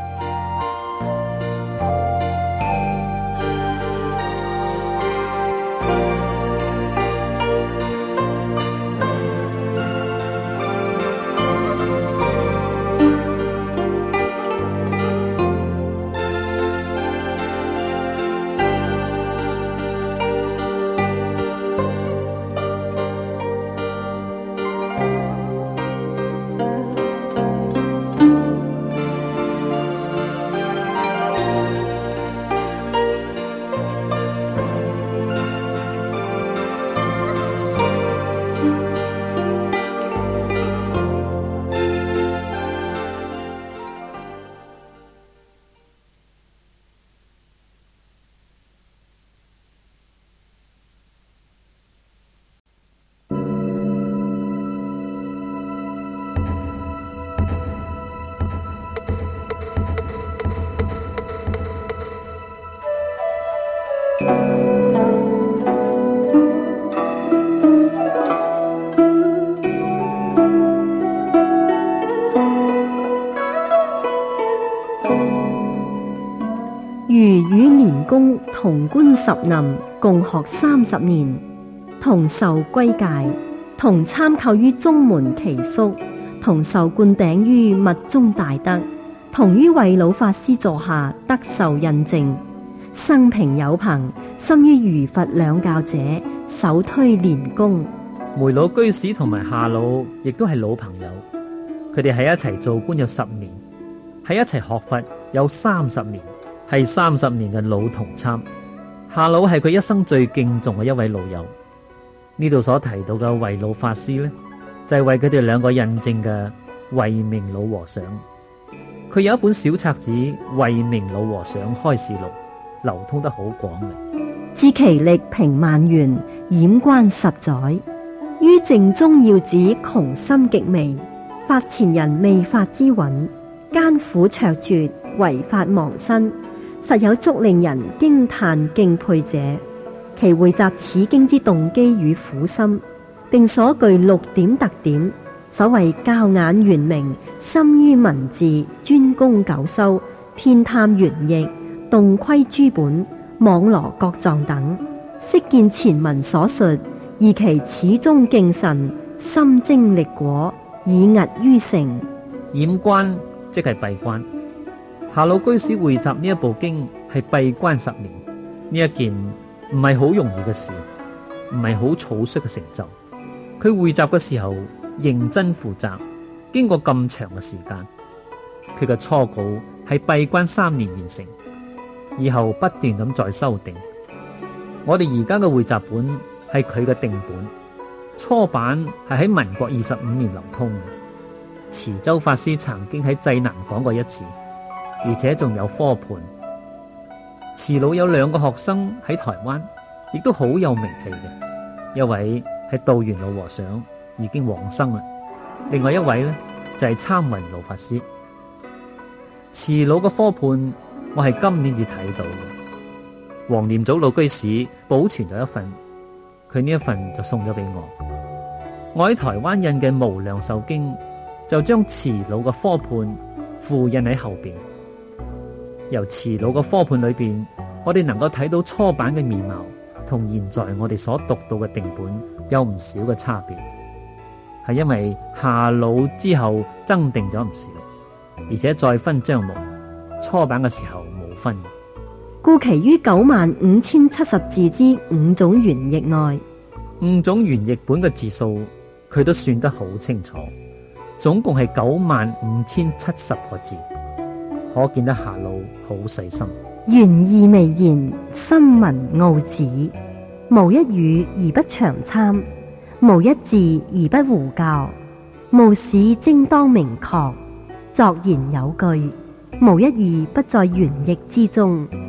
余與年公同觀十林，共學三十年，同受歸戒，同參叩於宗門耆宿，同受灌頂於密宗大德，同於慧老法師座下得受印證，生平有朋，深於余佛兩教者，首推年公。 梅老居士同埋夏老亦都係老朋友，佢哋喺一齊做官有十年，喺一齊學佛有三十年，係三十年嘅老同參。夏老係佢一生最敬重嘅一位老友。呢度所提到嘅慧老法師呢，就係為佢哋兩個印證嘅慧明老和尚。佢有一本小冊子《慧明老和尚開示錄》，流通得好廣嘅。 知其力平萬緣，掩關十載，於正宗要旨窮深極微，發前人未發之允，艱苦卓絕，唯發忘身，實有足令人驚嘆敬佩者。其匯集此經之動機與苦心，並所具六點特點，所謂教眼圓明，深於文字，專攻九修，遍探原譯，洞窺諸本，網羅各藏等，悉見前文所述，而其始終敬慎，心精力果，以訖於成。 掩關即係閉關。夏老居士匯集呢一部經係閉關十年，呢一件唔係好容易嘅事，唔係好草率嘅成就。佢匯集嘅時候認真負責，經過咁長嘅時間，佢嘅初稿係閉關三年完成，以後不斷咁再修訂。我哋而家嘅匯集本係佢嘅定本，初版係喺民國二十五年流通。慈州法師曾經喺濟南講過一次，而且仲有科判。慈老有兩個學生喺台灣，亦都好有名氣嘅。一位係道元老和尚，已經往生啦；另外一位呢，就係參雲老法師。慈老嘅科判，我係今年至睇到嘅。黃念祖老居士保存咗一份，佢呢一份就送咗俾我。我喺台灣印嘅《無量壽經》，就將慈老嘅科判附印喺後邊。由慈老嘅科判裏邊，我哋能夠睇到初版嘅面貌，同現在我哋所讀到嘅定本有唔少嘅差別，係因為夏老之後增訂咗唔少，而且再分章目，初版嘅時候冇分。 故其於九萬五千七十字之五種原譯內， 五種原譯本嘅字數佢都算得好清楚，總共係九萬五千七十個字。可見得夏老好細心， 原意微言，深文奧旨，無一語而不詳參，無一字而不胡教，無史精當明確，作言有據，無一義不在原譯之中，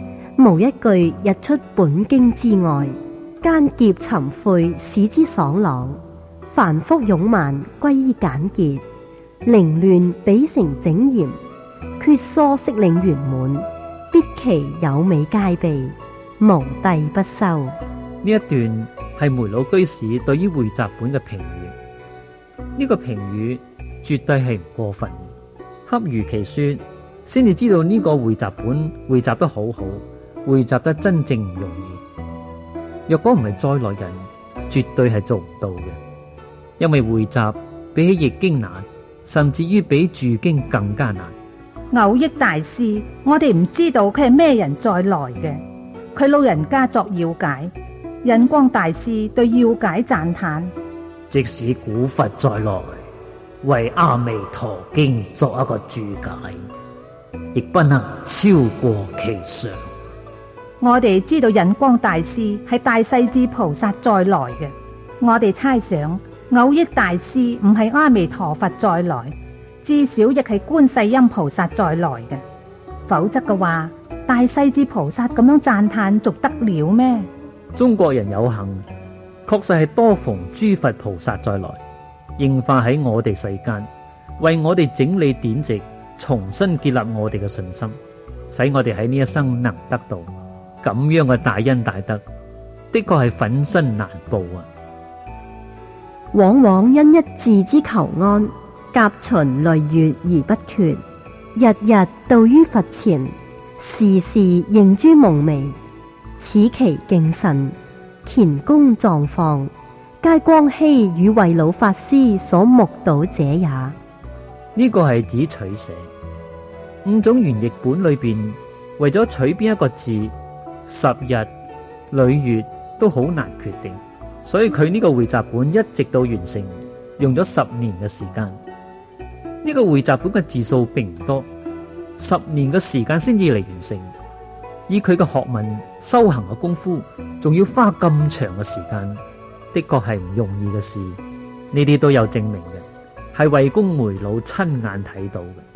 無一句日出本經之外，艱澀沉晦使之爽朗，繁複冗漫歸於簡潔，凌亂比成整嚴，缺疏適領圓滿，必其有美皆備，無帝不修。 呢一段係梅老居士對於匯集本嘅評語，呢、這個評語絕對係唔過分，恰如其說，先至知道呢個匯集本匯集得好好，匯集得真正唔容易。若果唔係再來人，絕對係做唔到嘅，因為匯集比起譯經難，甚至於比注經更加難。 偶益大師，我哋唔知道佢係咩人再來嘅，佢老人家作要解，印光大師對要解讚嘆： 即使古佛再來，為阿彌陀經作一個注解，亦不能超過其上。 我哋知道印光大師係大勢至菩薩再來嘅，我哋猜想偶益大師唔係阿彌陀佛再來，至少亦係觀世音菩薩再來嘅，否則嘅話，大勢至菩薩咁樣讚嘆，仲得了咩？ 中國人有幸，確實係多逢諸佛菩薩再來，應化喺我哋世間，為我哋整理典籍，重新建立我哋嘅信心，使我哋喺呢一生能得到咁樣嘅大恩大德，的確係粉身難報啊！ 往往因一字之求安，甲旬累月而不決，日日到於佛前，時時認諸夢微，此其敬慎，乾恭狀況，皆光熙與慧老法師所目睹者也。 呢個係指取捨，五種原譯本裏邊，為咗取邊一個字，十日、累月都好難決定，所以佢呢個匯集本一直到完成，用咗十年嘅時間。呢個匯集本嘅字數並唔多，十年嘅時間先至嚟完成。以佢嘅學問、修行嘅功夫，仲要花咁長嘅時間，的確係唔容易嘅事。呢啲都有證明嘅，係慧公梅老親眼睇到嘅。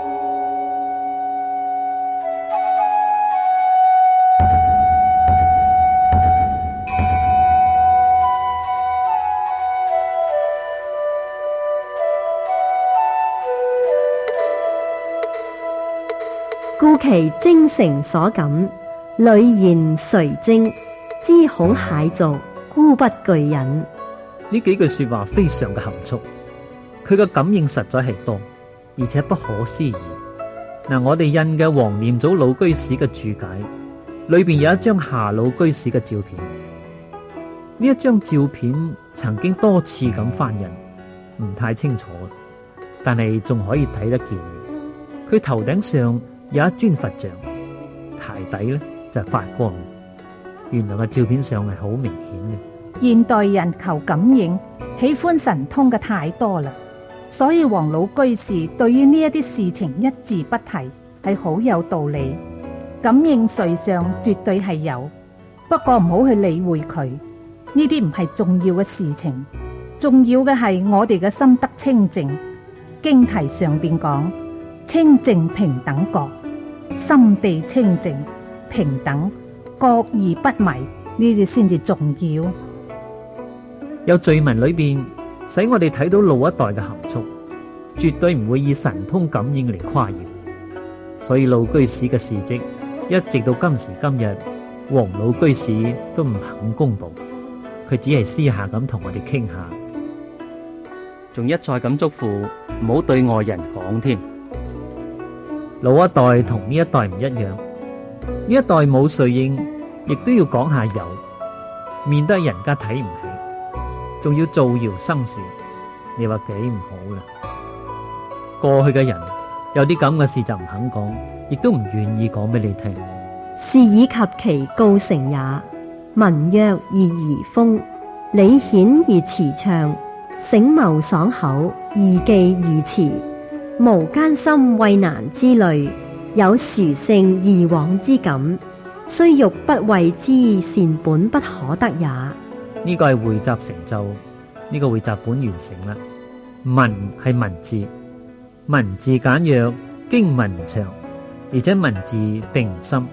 故其精誠所感，屢言垂精，知恐蟹族，孤不具引。 呢幾句說話非常嘅含蓄，佢嘅感應實在係多，而且不可思議。嗱，我哋印嘅黃念祖老居士嘅注解裏邊有一張夏老居士嘅照片，呢一張照片曾經多次咁翻印，唔太清楚，但係仲可以睇得見。佢頭頂上有一尊佛像，鞋底咧就係發光。原來嘅照片上係好明顯嘅。 現代人求感應，喜歡神通嘅太多啦，所以黃老居士對於呢一啲事情一字不提，係好有道理。感應瑞相絕對係有，不過唔好去理會佢，呢啲唔係重要嘅事情，重要嘅係我哋嘅心得清淨。經題上邊講清淨平等覺，心地清淨平等覺而不迷，呢啲先至重要。 有序文裏邊使我哋睇到老一代嘅含蓄，絕對唔會以神通感應嚟誇耀。所以老居士嘅事跡一直到今時今日，黃老居士都唔肯公布，佢只係私下咁同我哋傾下， 仲一再咁囑咐唔好對外人講添。 老一代同呢一代唔一樣，呢一代冇瑞應，亦都要講下有，免得人家睇唔起，仲要造謠生事，你話幾唔好啦？過去嘅人有啲咁嘅事就唔肯講，亦都唔願意講俾你聽。 是以及其告成也，文約而儀風，理顯而辭暢，醒謀爽口，易記而辭，無艱深畏難之類，有殊勝義往之感，雖欲不為之，善本不可得也。 呢個係匯集成就，呢、這個匯集本完成啦。文係文字，文字簡約，經文長，而且文字並唔深，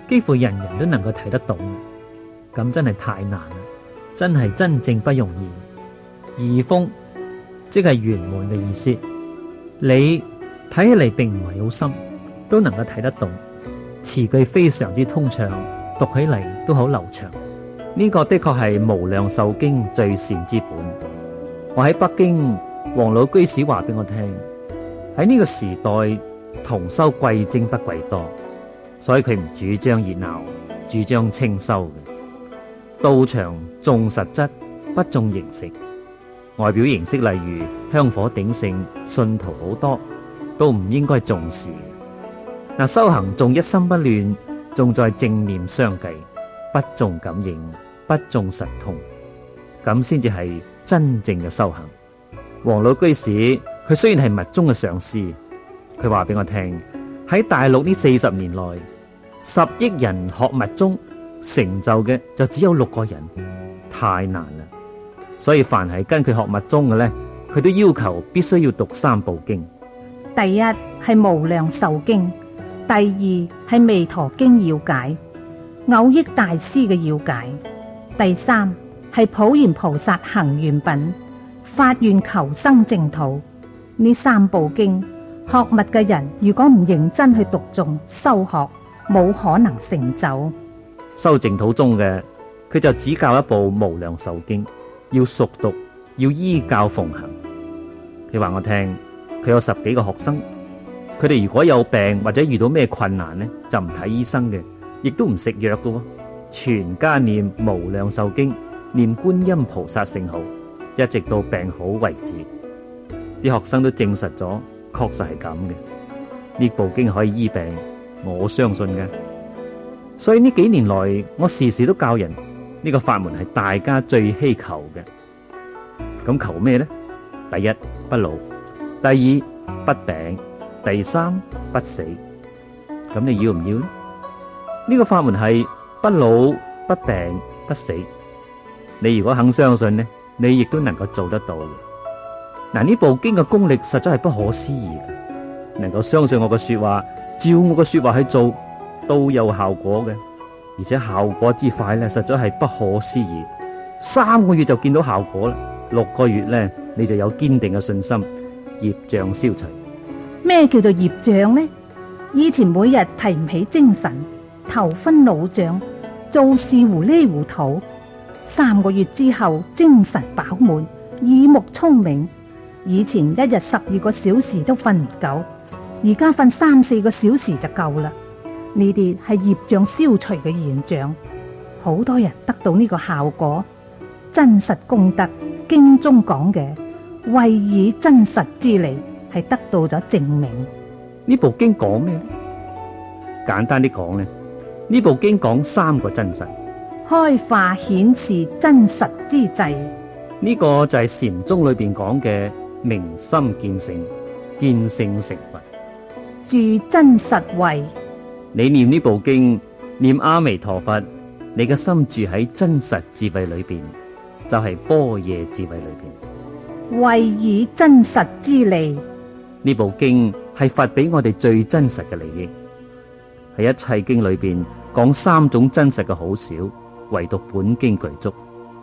幾乎人人都能夠睇得懂，咁真係太難啦，真係真正不容易。二風即係圓滿嘅意思，你睇起嚟並唔係好深，都能夠睇得懂，詞句非常之通暢，讀起嚟都好流暢。呢、這個的確係無量壽經最善之本。我喺北京，黃老居士話俾我聽，喺呢個時代同修貴精不貴多，所以佢唔主張熱鬧，主張清修嘅道場，重實質不重形式。外表形式例如香火鼎盛、信徒好多，都唔應該重視。嗱，修行重一心不亂，重在正念相繼，不重感應，不重神通，咁先至係真正嘅修行。黃老居士佢雖然係密宗嘅上師，佢話俾我聽，喺大陸呢四十年內，十億人學密宗，成就嘅就只有六個人，太難啦。所以凡係跟佢學密宗嘅呢，佢都要求必須要讀三部經。 第一係無量壽經，第二係彌陀經要解，藕益大師嘅要解，第三係普賢菩薩行願品，發願求生淨土。呢三部經學密嘅人如果唔認真去讀誦修學，冇可能成就。 修淨土宗嘅，佢就只教一部無量壽經，要熟讀，要依教奉行。佢話我聽，佢有十幾個學生，佢哋如果有病或者遇到咩困難呢，就唔睇醫生嘅，亦都唔食藥嘅，全家念無量壽經，念觀音菩薩聖號，一直到病好為止。啲學生都證實咗，確實係咁嘅。呢部經可以醫病，我相信嘅。所以呢幾年來，我時時都教人，呢個法門係大家最希求嘅。咁求咩呢？第一不老，第二不病，第三不死。咁你要唔要呢？呢個法門係不老、不病、不死。你如果肯相信呢，你亦都能夠做得到嘅。嗱，呢部經嘅功力實在係不可思議嘅，能夠相信我嘅說話，照我嘅說話去做，都有效果嘅，而且效果之快咧，實在係不可思議。三個月就見到效果啦，六個月咧，你就有堅定嘅信心，業障消除。 咩叫做業障呢？以前每日提唔起精神，頭昏腦脹，做事糊裏糊塗。三個月之後，精神飽滿，耳目聰明。以前一日十二個小時都瞓唔夠，而家瞓三四個小時就夠啦。呢啲係業障消除嘅現象，好多人得到呢個效果，真實功德。經中講嘅為以真實之理，係得到咗證明。 呢部經講咩？簡單啲講呢，呢部經講三個真實， 開化顯示真實之際。 呢個就係禪宗裏邊講嘅明心見性，見性成佛。 住真實位， 你念呢部經，念阿彌陀佛，你嘅心住喺真實智慧裏邊，就係般若智慧裏邊。 為以真實之利， 呢部經係佛俾我哋最真實嘅利益。喺一切經裏邊講三種真實嘅好少，唯獨本經具足。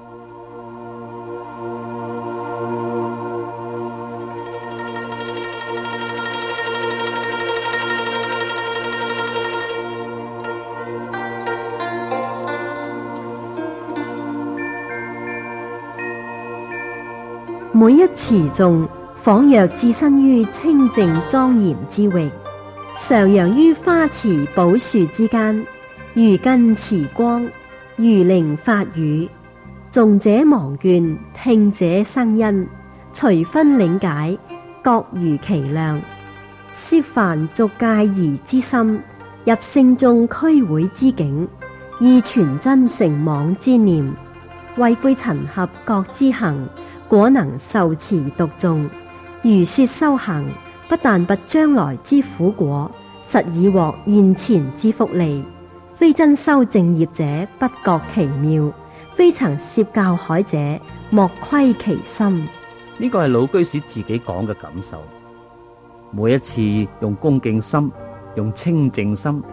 每一詞頌仿若置身於清淨莊嚴之域，徜徉於花池寶樹之間，如根持光，如靈發語。誦者忘倦，聽者生欣，隨分領解，各如其量。攝凡俗界疑之心，入聖眾區會之境，意傳真誠妄之念，違背塵合各之行。果能受持讀誦，如說修行，不但拔將來之苦果，實已獲現前之福利。非真修正業者，不覺其妙；非曾涉教海者，莫窺其心。 呢個係老居士自己講嘅感受。每一次用恭敬心、用清淨心、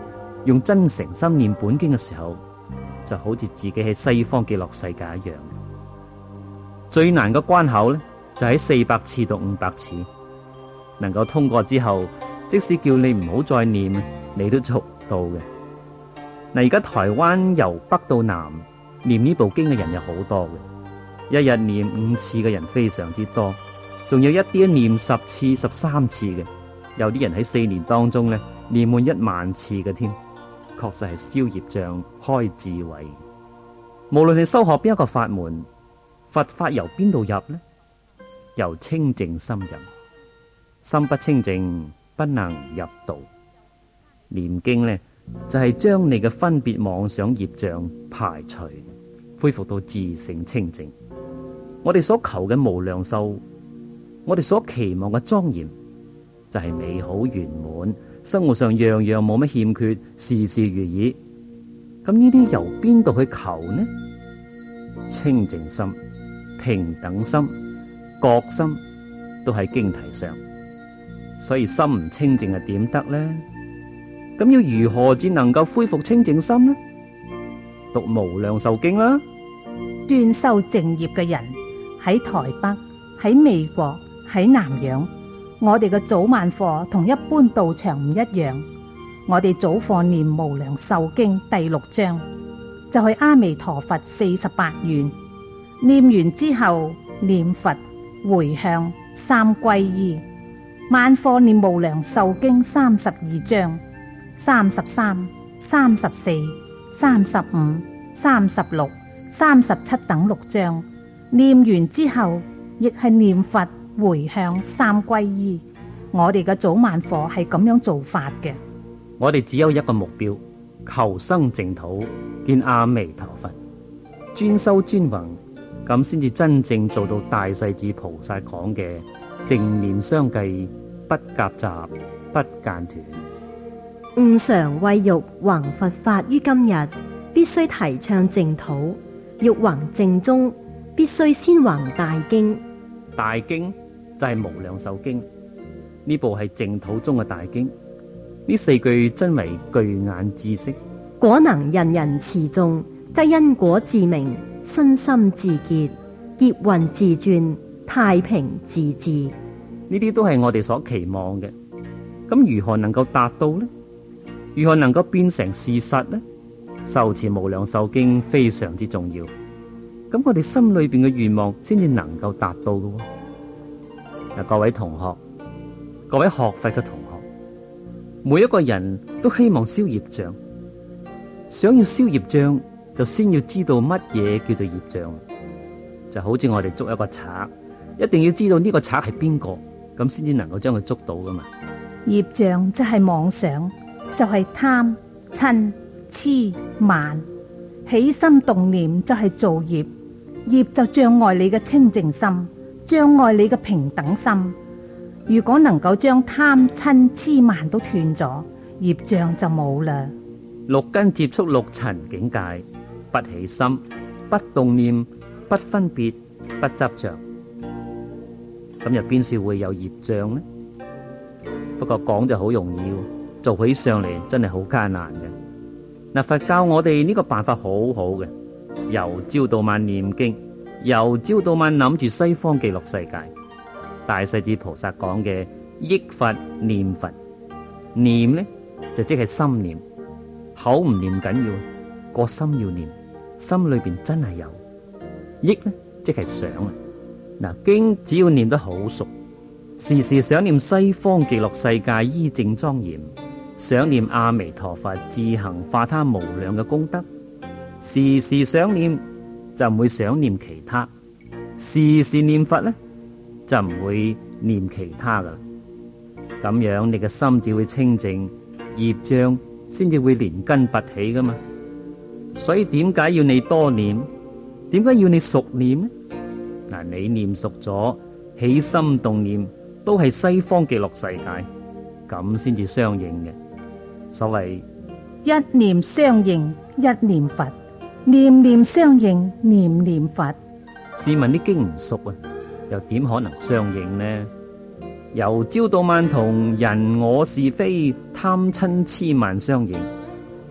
用真誠心念本經嘅時候，就好似自己喺西方極樂世界一樣。最難嘅關口呢，就喺四百次到五百次，能夠通過之後，即使叫你唔好再念，你都做唔到嘅。嗱，而家台灣由北到南念呢部經嘅人有好多嘅，一日念五次嘅人非常之多，仲有一啲念十次、十三次嘅，有啲人喺四年當中呢念滿一萬次嘅添，確實係消業障、開智慧。無論你修學邊一個法門，佛法由邊度入呢？由清淨心入，心不清淨不能入道。念經呢，就係將你嘅分別妄想業障排除，恢復到自性清淨。我哋所求嘅無量壽，我哋所期望嘅莊嚴，就係美好圓滿，生活上樣樣冇乜欠缺，事事如意。咁呢啲由邊度去求呢？清淨心、平等心、覺心都喺經題上，所以心唔清淨係點得呢？咁要如何至能夠恢復清淨心呢？讀無量壽經啦。 專修淨業嘅人喺台北、喺美國、喺南洋，我哋嘅早晚課同一般道場唔一樣。我哋早課念無量壽經第六章，就係阿彌陀佛四十八願。念完之後，念佛回向三歸依。晚課念無量壽經三十二章。三十三、三十四、三十五、三十六、三十七等六章，念完之後，亦係念佛回向三歸依。我哋嘅早晚課係咁樣做法嘅。 我哋只有一個目標，求生淨土，見阿彌陀佛，專修專弘，咁先至真正做到大勢至菩薩講嘅淨念相繼，不夾雜，不間斷。 悟常為欲弘佛法於今日，必須提倡淨土；欲弘淨宗，必須先弘大經。 大經就係無量壽經，呢部係淨土中嘅大經。呢四句真為巨眼知識。 果能人人持誦，則因果自明，身心自潔，劫運自轉，太平自治。 呢啲都係我哋所期望嘅。咁如何能夠達到呢？如何能夠變成事實呢？受持無量壽經非常之重要。咁我哋心裏邊嘅願望先至能夠達到嘅。嗱，各位同學，各位學佛嘅同學，每一個人都希望消業障。想要消業障，就先要知道乜嘢叫做業障。就好似我哋捉一個賊，一定要知道呢個賊係邊個，咁先至能夠將佢捉到噶嘛。 業障即係妄想，就係貪、嗔、痴、慢，起心動念就係造業，業就障礙你嘅清淨心，障礙你嘅平等心。如果能夠將貪、嗔、痴、慢都斷咗，業障就冇啦。 六根接觸六塵境界，不起心，不動念，不分別，不執着，咁又邊是會有業障呢？不過講就好容易，做起上嚟真係好艱難嘅。嗱，佛教我哋呢個辦法好好嘅，由朝到晚念經，由朝到晚諗住西方極樂世界。大勢至菩薩講嘅憶佛念佛，念呢就即係心念，口唔念緊要，個心要念，心裏邊真係有。憶呢即係想啊。嗱，經只要念得好熟，時時想念西方極樂世界依正莊嚴，想念阿彌陀佛自行化他無量嘅功德，時時想念就唔會想念其他，時時念佛呢就唔會念其他噶。咁樣你嘅心只會清淨，業障先至會連根拔起噶嘛。所以點解要你多念？點解要你熟念呢？嗱，你念熟咗，起心動念都係西方極樂世界，咁先至相應嘅。所謂一念相應，一念佛；念念相應，念念佛。 試問啲經唔熟啊，又點可能相應呢？由朝到晚同人我是非貪嗔癡慢相應，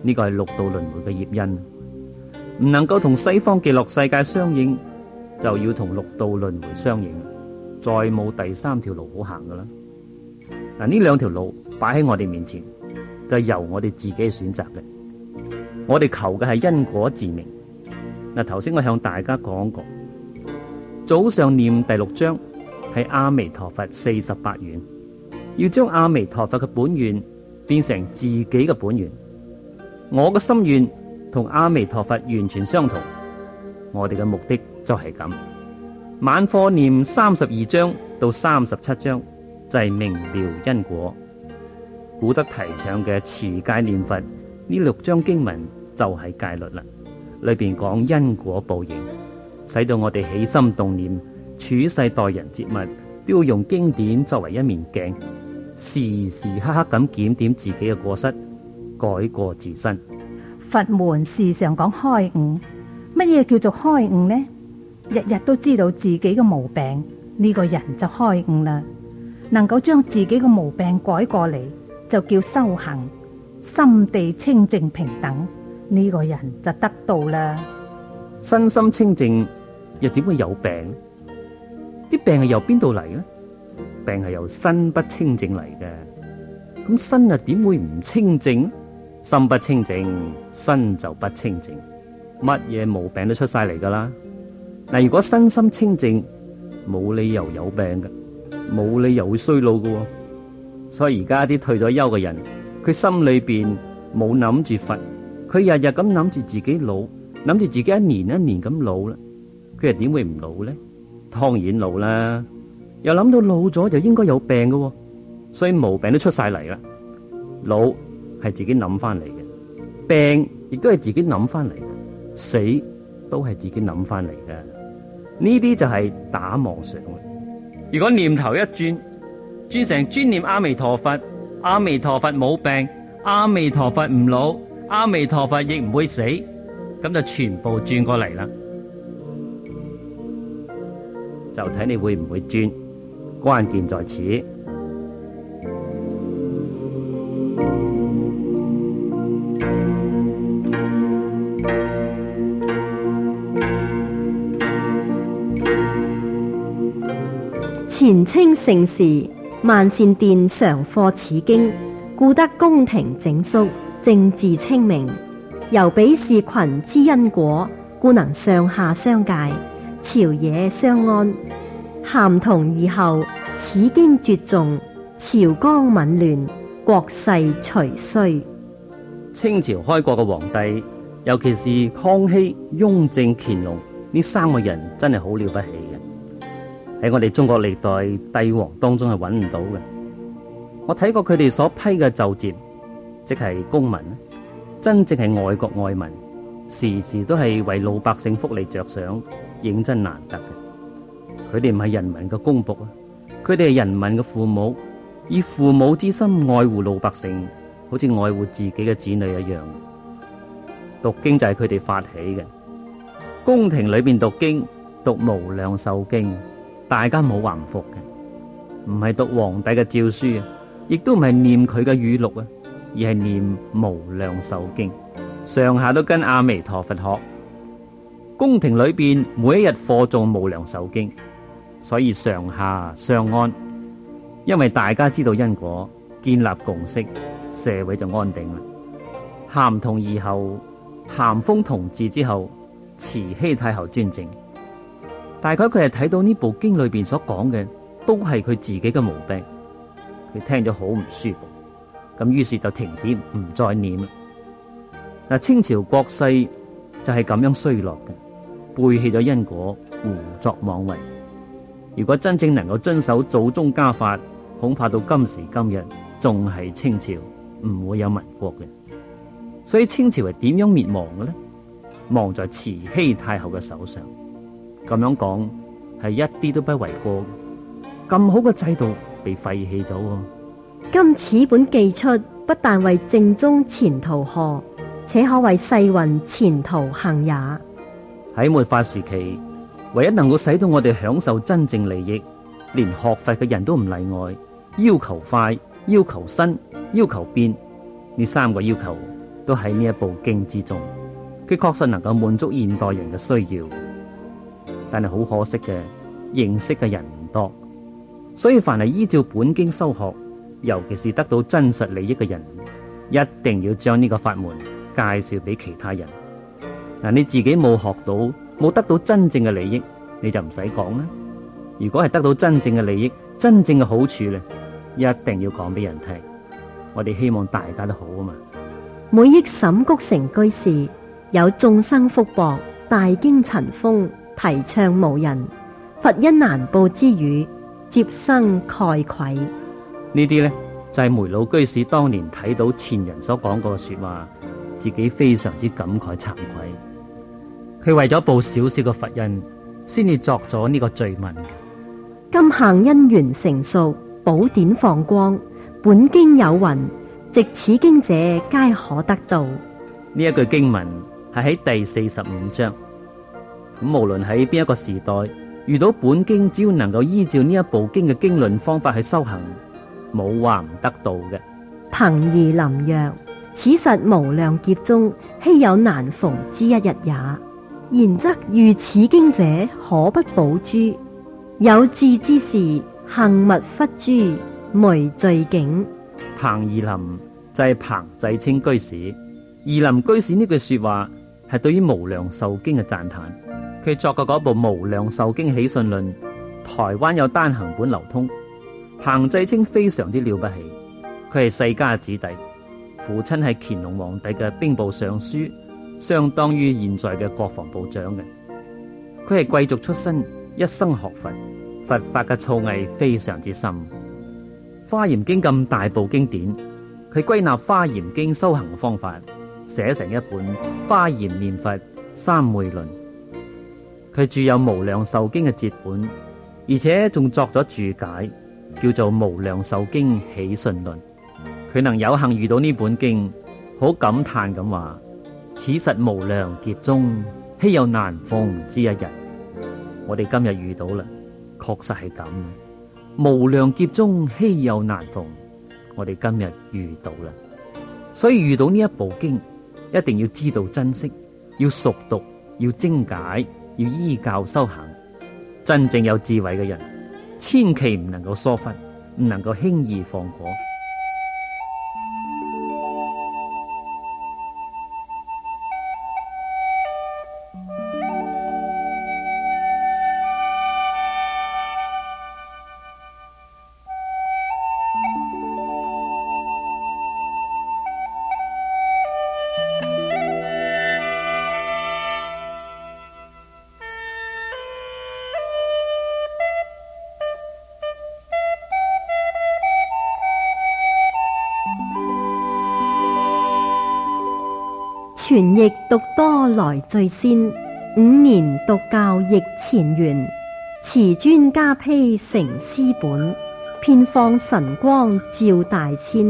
呢個係六道輪迴嘅業因，唔能夠同西方極樂世界相應，就要同六道輪迴相應，再冇第三條路好行噶啦。嗱，呢兩條路擺喺我哋面前，就係由我哋自己選擇嘅。我哋求嘅係因果自明。嗱，頭先我向大家講過，早上念第六章係阿彌陀佛四十八願，要將阿彌陀佛嘅本願變成自己嘅本願。我嘅心願同阿彌陀佛完全相同，我哋嘅目的就係咁。晚課念三十二章到三十七章就係明了因果。古德提倡嘅持戒念佛呢六章經文就係戒律啦，裏邊講因果報應，使到我哋起心動念、處世待人接物都要用經典作為一面鏡，時時刻刻咁檢點自己嘅過失，改過自新。 佛門時常講開悟，乜嘢叫做開悟呢？日日都知道自己嘅毛病，呢個人就開悟啦。能夠將自己嘅毛病改過嚟，就叫修行。心地清淨平等，呢個人就得道啦。 身心清淨又點會有病？啲病係由邊度嚟呢？病係由身不清淨嚟嘅。咁身又點會唔清淨？心不清淨，身就不清淨，乜嘢毛病都出晒嚟噶啦。嗱，如果身心清淨，冇理由有病嘅，冇理由會衰老嘅。所以而家啲退咗休嘅人，佢心裏邊冇諗住佛，佢日日咁諗住自己老，諗住自己一年一年咁老啦，佢又點會唔老呢？當然老啦，又諗到老咗就應該有病嘅，所以毛病都出晒嚟啦。老係自己諗翻嚟嘅，病亦都係自己諗翻嚟嘅，死都係自己諗翻嚟嘅。呢啲就係打妄想。如果念頭一轉，轉成專念阿彌陀佛，阿彌陀佛冇病，阿彌陀佛唔老，阿彌陀佛亦唔會死，咁就全部轉過嚟啦。就睇你會唔會轉，關鍵在此。 前清盛時，萬善殿常課此經，故得宮廷整肅，政治清明。由彼氏群之因果，故能上下相介，朝野相安。咸同二後，此經絕誦，朝綱紊亂，國勢隨衰。 清朝開國嘅皇帝，尤其是康熙、雍正、乾隆呢三個人，真係好了不起嘅。喺我哋中國歷代帝王當中係揾唔到嘅。我睇過佢哋所批嘅奏摺，即係公文，真正係愛國愛民，時時都係為老百姓福利着想，認真難得嘅。佢哋唔係人民嘅公僕啊，佢哋係人民嘅父母，以父母之心愛護老百姓，好似愛護自己嘅子女一樣。讀經就係佢哋發起嘅，宮廷裏邊讀經，讀無量壽經。大家冇話唔服嘅，唔係讀皇帝嘅詔書啊，亦都唔係念佢嘅語錄啊，而係念無量壽經，上下都跟阿彌陀佛學。宮廷裏邊每一日課誦無量壽經，所以上下相安。因為大家知道因果，建立共識，社會就安定啦。咸同二後，咸豐同治之後，慈禧太后專政。大概佢係睇到呢部經裏邊所講嘅，都係佢自己嘅毛病，佢聽咗好唔舒服，咁於是就停止唔再念啦。嗱，清朝國勢就係咁樣衰落嘅，背棄咗因果，胡作妄為。如果真正能夠遵守祖宗家法，恐怕到今時今日仲係清朝，唔會有民國嘅。所以清朝係點樣滅亡嘅呢？亡在慈禧太后嘅手上。咁樣講係一啲都不為過，咁好嘅制度被廢棄咗。 今此本記出，不但為正宗前途賀，且可為世運前途幸也。 喺末法時期，唯一能夠使到我哋享受真正利益，連學佛嘅人都唔例外，要求快、要求新、要求變，呢三個要求都喺呢一部經之中。佢確實能夠滿足現代人嘅需要，但係好可惜嘅，認識嘅人唔多。所以凡係依照本經修學，尤其是得到真實利益嘅人，一定要將呢個法門介紹俾其他人。嗱，你自己冇學到，冇得到真正嘅利益，你就唔使講啦。如果係得到真正嘅利益、真正嘅好處咧，一定要講俾人聽。我哋希望大家都好啊嘛。 每憶沈谷城居士有眾生福薄，大經塵封，提倡無人，佛恩難報之語，接生慨愧。 呢啲呢，就係、是、梅老居士當年睇到前人所講過嘅說話，自己非常之感慨慚愧。佢為咗報少少嘅佛恩，先至作咗呢個序文嘅。 今行因緣成熟，寶典放光，本經有云，藉此經者皆可得道。 呢一句經文係喺第四十五章。咁無論喺邊一個時代，遇到本經，只要能夠依照呢一部經嘅經論方法去修行，冇話唔得道嘅。 彭宜林曰：此實無量劫中稀有難逢之一日也。然則遇此經者，可不寶珠。有志之士，幸勿忽誅，梅罪境。 彭宜林就係彭濟清居士。宜林居士呢句說話係對於無量壽經嘅讚嘆。佢作嘅嗰部《無量壽經起信論》，台灣有單行本流通。彭濟清非常之了不起，佢係世家子弟，父親係乾隆皇帝嘅兵部尚書，相當於現在嘅國防部長嘅。佢係貴族出身，一生學佛，佛法嘅造詣非常之深。《華嚴經》咁大部經典，佢歸納《華嚴經》修行嘅方法，寫成一本《華嚴念佛三昧論》。佢著有《無量壽經》嘅節本，而且仲作咗注解，叫做《無量壽經起信論》。佢能有幸遇到呢本經，好感嘆咁話：此實無量劫中稀有難逢之一日。我哋今日遇到啦，確實係咁。無量劫中稀有難逢，我哋今日遇到啦。所以遇到呢一部經，一定要知道珍惜，要熟讀，要精解，要依教修行。真正有智慧嘅人，千祈唔能夠疏忽，唔能夠輕易放過。 傳譯讀多來最先，五年讀教亦前緣。慈尊加披成詩本，遍放神光照大千。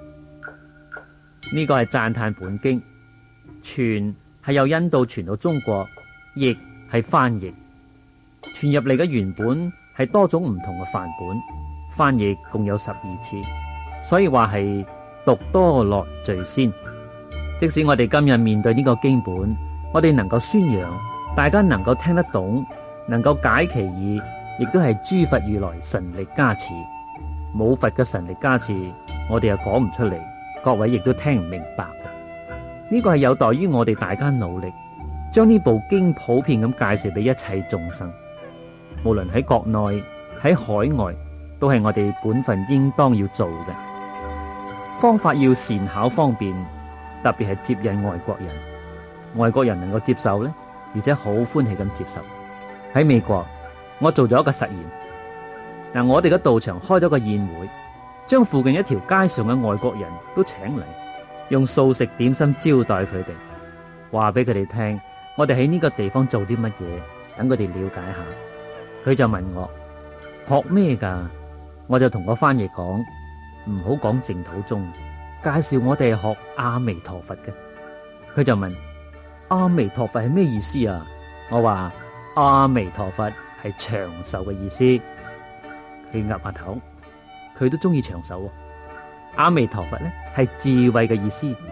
呢個係讚歎本經，傳係由印度傳到中國，譯係翻譯。傳入嚟嘅原本係多種唔同嘅範本，翻譯共有十二次，所以話係讀多來最先。即使我哋今日面對呢個經本，我哋能夠宣揚，大家能夠聽得懂，能夠解其意，亦都係諸佛如來神力加持。冇佛嘅神力加持，我哋又講唔出嚟，各位亦都聽唔明白嘅。呢個係有待於我哋大家努力，將呢部經普遍咁介紹俾一切眾生，無論喺國內喺海外，都係我哋本分應當要做嘅。方法要善巧方便，特別係接引外國人，外國人能夠接受呢，而且好歡喜咁接受。喺美國，我做咗一個實驗。嗱，我哋嘅道場開咗個宴會，將附近一條街上嘅外國人都請嚟，用素食點心招待佢哋，話俾佢哋聽，我哋喺呢個地方做啲乜嘢，等佢哋了解下。佢就問我學咩噶，我就同個翻譯講，唔好講淨土宗。介紹我哋係學阿彌陀佛嘅。佢就問阿彌陀佛係咩意思啊？我話阿彌陀佛係長壽嘅意思。佢岌下頭，佢都中意長壽。阿彌陀佛咧係智慧嘅意思，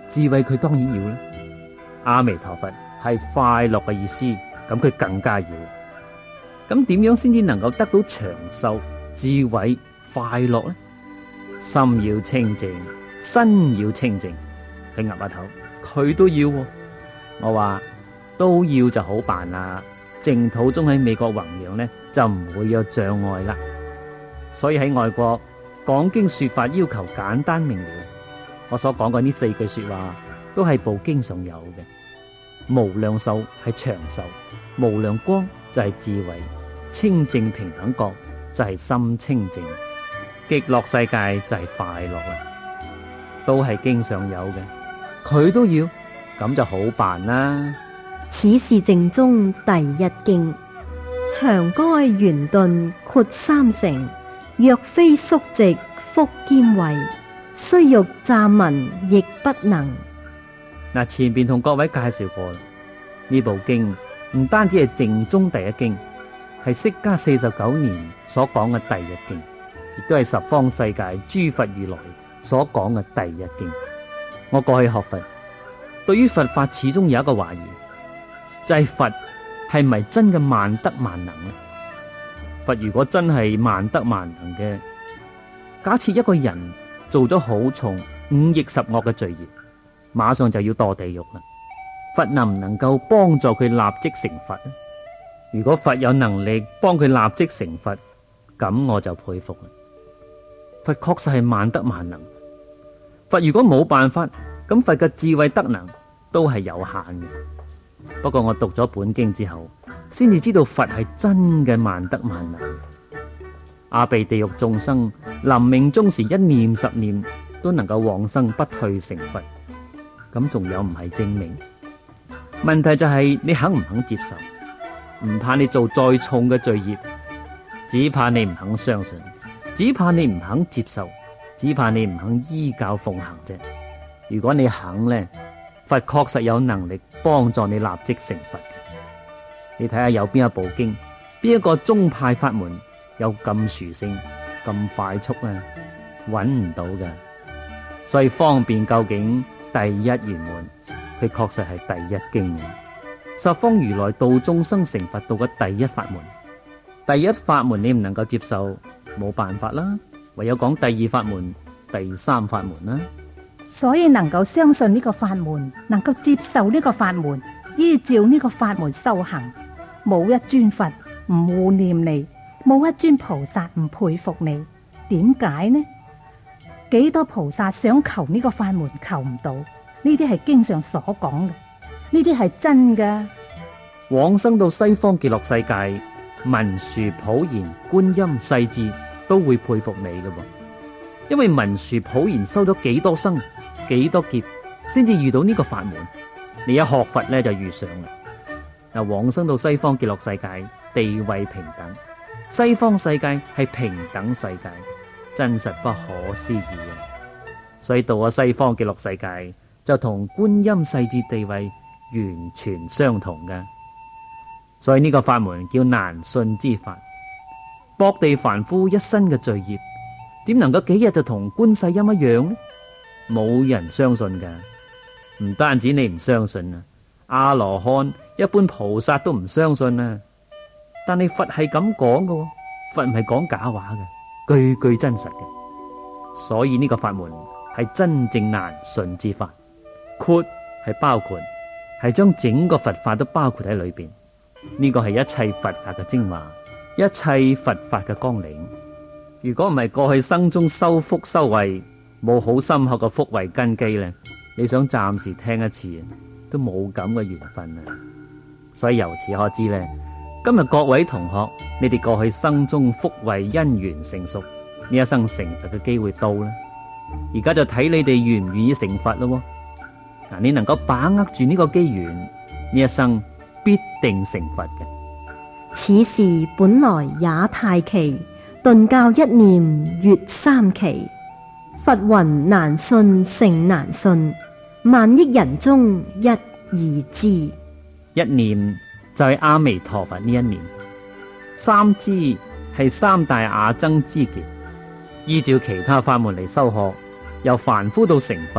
智慧佢當然要啦。阿彌陀佛係快樂嘅意思，咁佢更加要。咁點樣先至能夠得到長壽、智慧、快樂呢？心要清淨，身要清淨。佢岌下頭，佢都要喎。我話都要就好辦啦。淨土宗喺美國弘揚呢，就唔會有障礙啦。所以喺外國講經說法要求簡單明了。我所講嘅呢四句說話都係部經上有嘅。無量壽係長壽，無量光就係智慧，清淨平等覺就係心清淨，極樂世界就係快樂啦。都係經上有嘅，佢都要，咁就好辦啦。 此是正宗第一經，長該圓頓括三成，若非宿直福兼慧，雖欲暫聞亦不能。 嗱，前邊同各位介紹過啦，呢部經唔單止係正宗第一經，係釋迦四十九年所講嘅第一經，亦都係十方世界諸佛如來所講嘅第一經。我過去學佛，對於佛法始終有一個懷疑，就係佛係咪真嘅萬德萬能呢？佛如果真係萬德萬能嘅，假設一個人做咗好重五逆十惡嘅罪業，馬上就要墮地獄啦，佛能唔能夠幫助佢立即成佛呢？如果佛有能力幫佢立即成佛，咁我就佩服啦。佛確實係萬德萬能。佛如果冇辦法，咁佛嘅智慧德能都係有限嘅。不過我讀咗本經之後，先至知道佛係真嘅萬德萬能。阿鼻地獄眾生臨命終時一念十念都能夠往生不退成佛，咁仲有唔係證明？問題就係你肯唔肯接受？唔怕你做再重嘅罪業，只怕你唔肯相信，只怕你唔肯接受，只怕你唔肯依教奉行啫。如果你肯呢，佛確實有能力幫助你立即成佛。你睇下有邊一部經，邊一個宗派法門有咁殊勝、咁快速啊？揾唔到噶。所以方便究竟第一圓滿，佢確實係第一經。十方如來度眾生成佛道嘅第一法門，第一法門你唔能夠接受，冇辦法啦，唯有講第二法門、第三法門啦。 所以能夠相信呢個法門，能夠接受呢個法門，依照呢個法門修行，冇一尊佛唔護念你，冇一尊菩薩唔佩服你。點解呢？幾多菩薩想求呢個法門求唔到？呢啲係經上所講嘅，呢啲係真㗎。 往生到西方極樂世界，文殊普賢觀音世至都會佩服你㗎喎，因為文殊普賢修咗幾多生幾多劫，先至遇到呢個法門。你一學佛咧就遇上啦。嗱，往生到西方極樂世界，地位平等，西方世界係平等世界，真實不可思議啊！所以到咗西方極樂世界，就同觀音世至地位完全相同嘅。所以呢個法門叫難信之法。薄地凡夫一生嘅罪業，點能夠幾日就同觀世音一樣呢？冇人相信噶。唔單止你唔相信啊，阿羅漢一般菩薩都唔相信啊。但係佛係咁講嘅，佛唔係講假話嘅，句句真實嘅。所以呢個法門係真正難信之法。括係包括，係將整個佛法都包括喺裏邊。呢個係一切佛法嘅精華，一切佛法嘅綱領。如果唔係過去生中修福修慧，冇好深厚嘅福慧根基咧，你想暫時聽一次都冇咁嘅緣分啊！所以由此可知咧，今日各位同學，你哋過去生中福慧因緣成熟，呢一生成佛嘅機會到啦。而家就睇你哋願唔願意成佛咯。嗱，你能夠把握住呢個機緣，呢一生必定成佛嘅。 此事本來也太奇，頓教一念越三奇。佛云難信誠難信，萬億人中一二知。 一念就係阿彌陀佛呢一念，三知係三大阿僧之劫。依照其他法門嚟修學，由凡夫到成佛，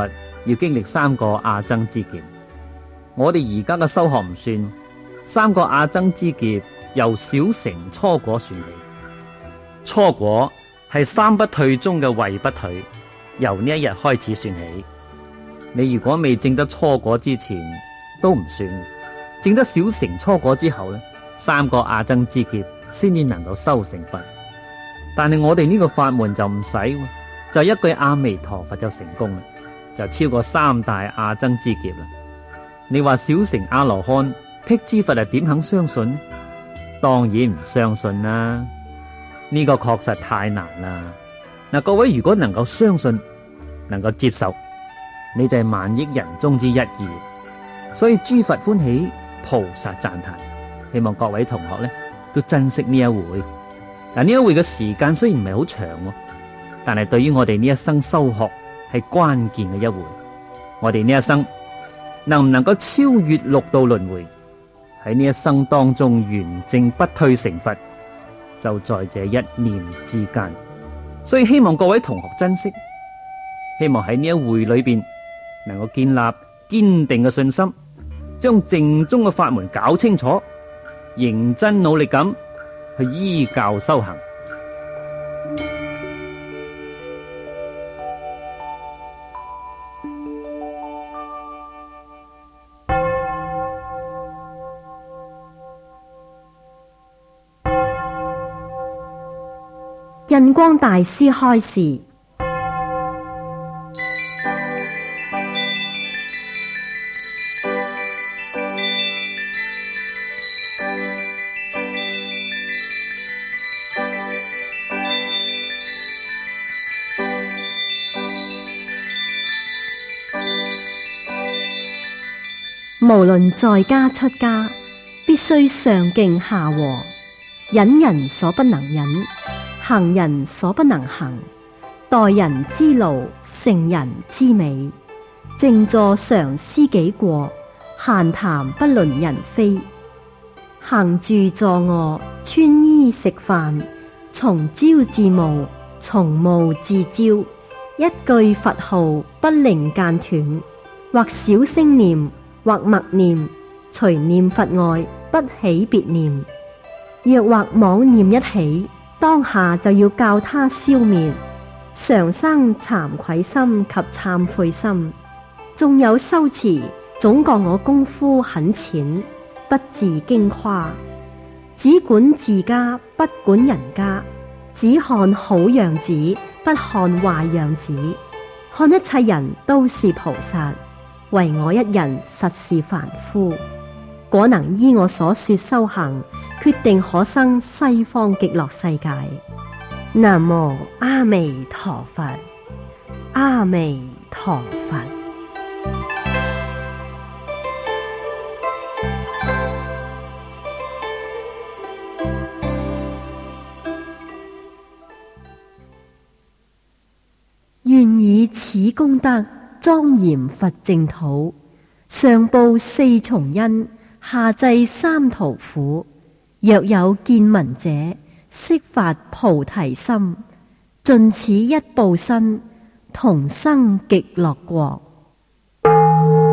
要經歷三個阿僧之劫。我哋而家嘅修學唔算，三個阿僧之劫由小乘初果算起。初果係三不退中嘅位不退，由呢一日開始算起。你如果未證得初果之前都唔算，證得小乘初果之後呢，三個阿僧之劫先至能夠修成佛。但係我哋呢個法門就唔使，就一句阿彌陀佛就成功啦，就超過三大阿僧之劫啦。你話小乘阿羅漢辟支佛係點肯相信？當然唔相信啦，呢個確實太難啦。嗱，各位如果能夠相信，能夠接受，你就係萬億人中之一二。所以諸佛歡喜，菩薩讚歎。希望各位同學呢都珍惜呢一回。嗱，呢一回嘅時間雖然唔係好長，但係對於我哋呢一生修學係關鍵嘅一回。我哋呢一生能唔能夠超越六道輪迴，喺呢一生當中圓正不退成佛，就在這一念之間。所以希望各位同學珍惜，希望喺呢一回裏邊能夠建立堅定嘅信心，將正宗嘅法門搞清楚，認真努力咁去依教修行。 印光大師開示。無論在家出家，必須上敬下和，忍人所不能忍，行人所不能行，待人之勞，成人之美。靜坐常思己過，閒談不論人非。行住坐臥，穿衣食飯，從朝至暮，從暮至朝，一句佛號不令間斷，或小聲念，或默念，除念佛外，不起別念。若或妄念一起，當下就要教他消滅，常生慚愧心及懺悔心。縱有修持，總覺我功夫很淺，不自矜誇。只管自家，不管人家，只看好樣子，不看壞樣子。看一切人都是菩薩，唯我一人實是凡夫。果能依我所說修行，決定可生西方極樂世界。南無阿彌陀佛，阿彌陀佛。願以此功德莊嚴佛淨土，上報四重恩，下濟三途苦。若有見聞者，悉發菩提心，盡此一報身，同生極樂國。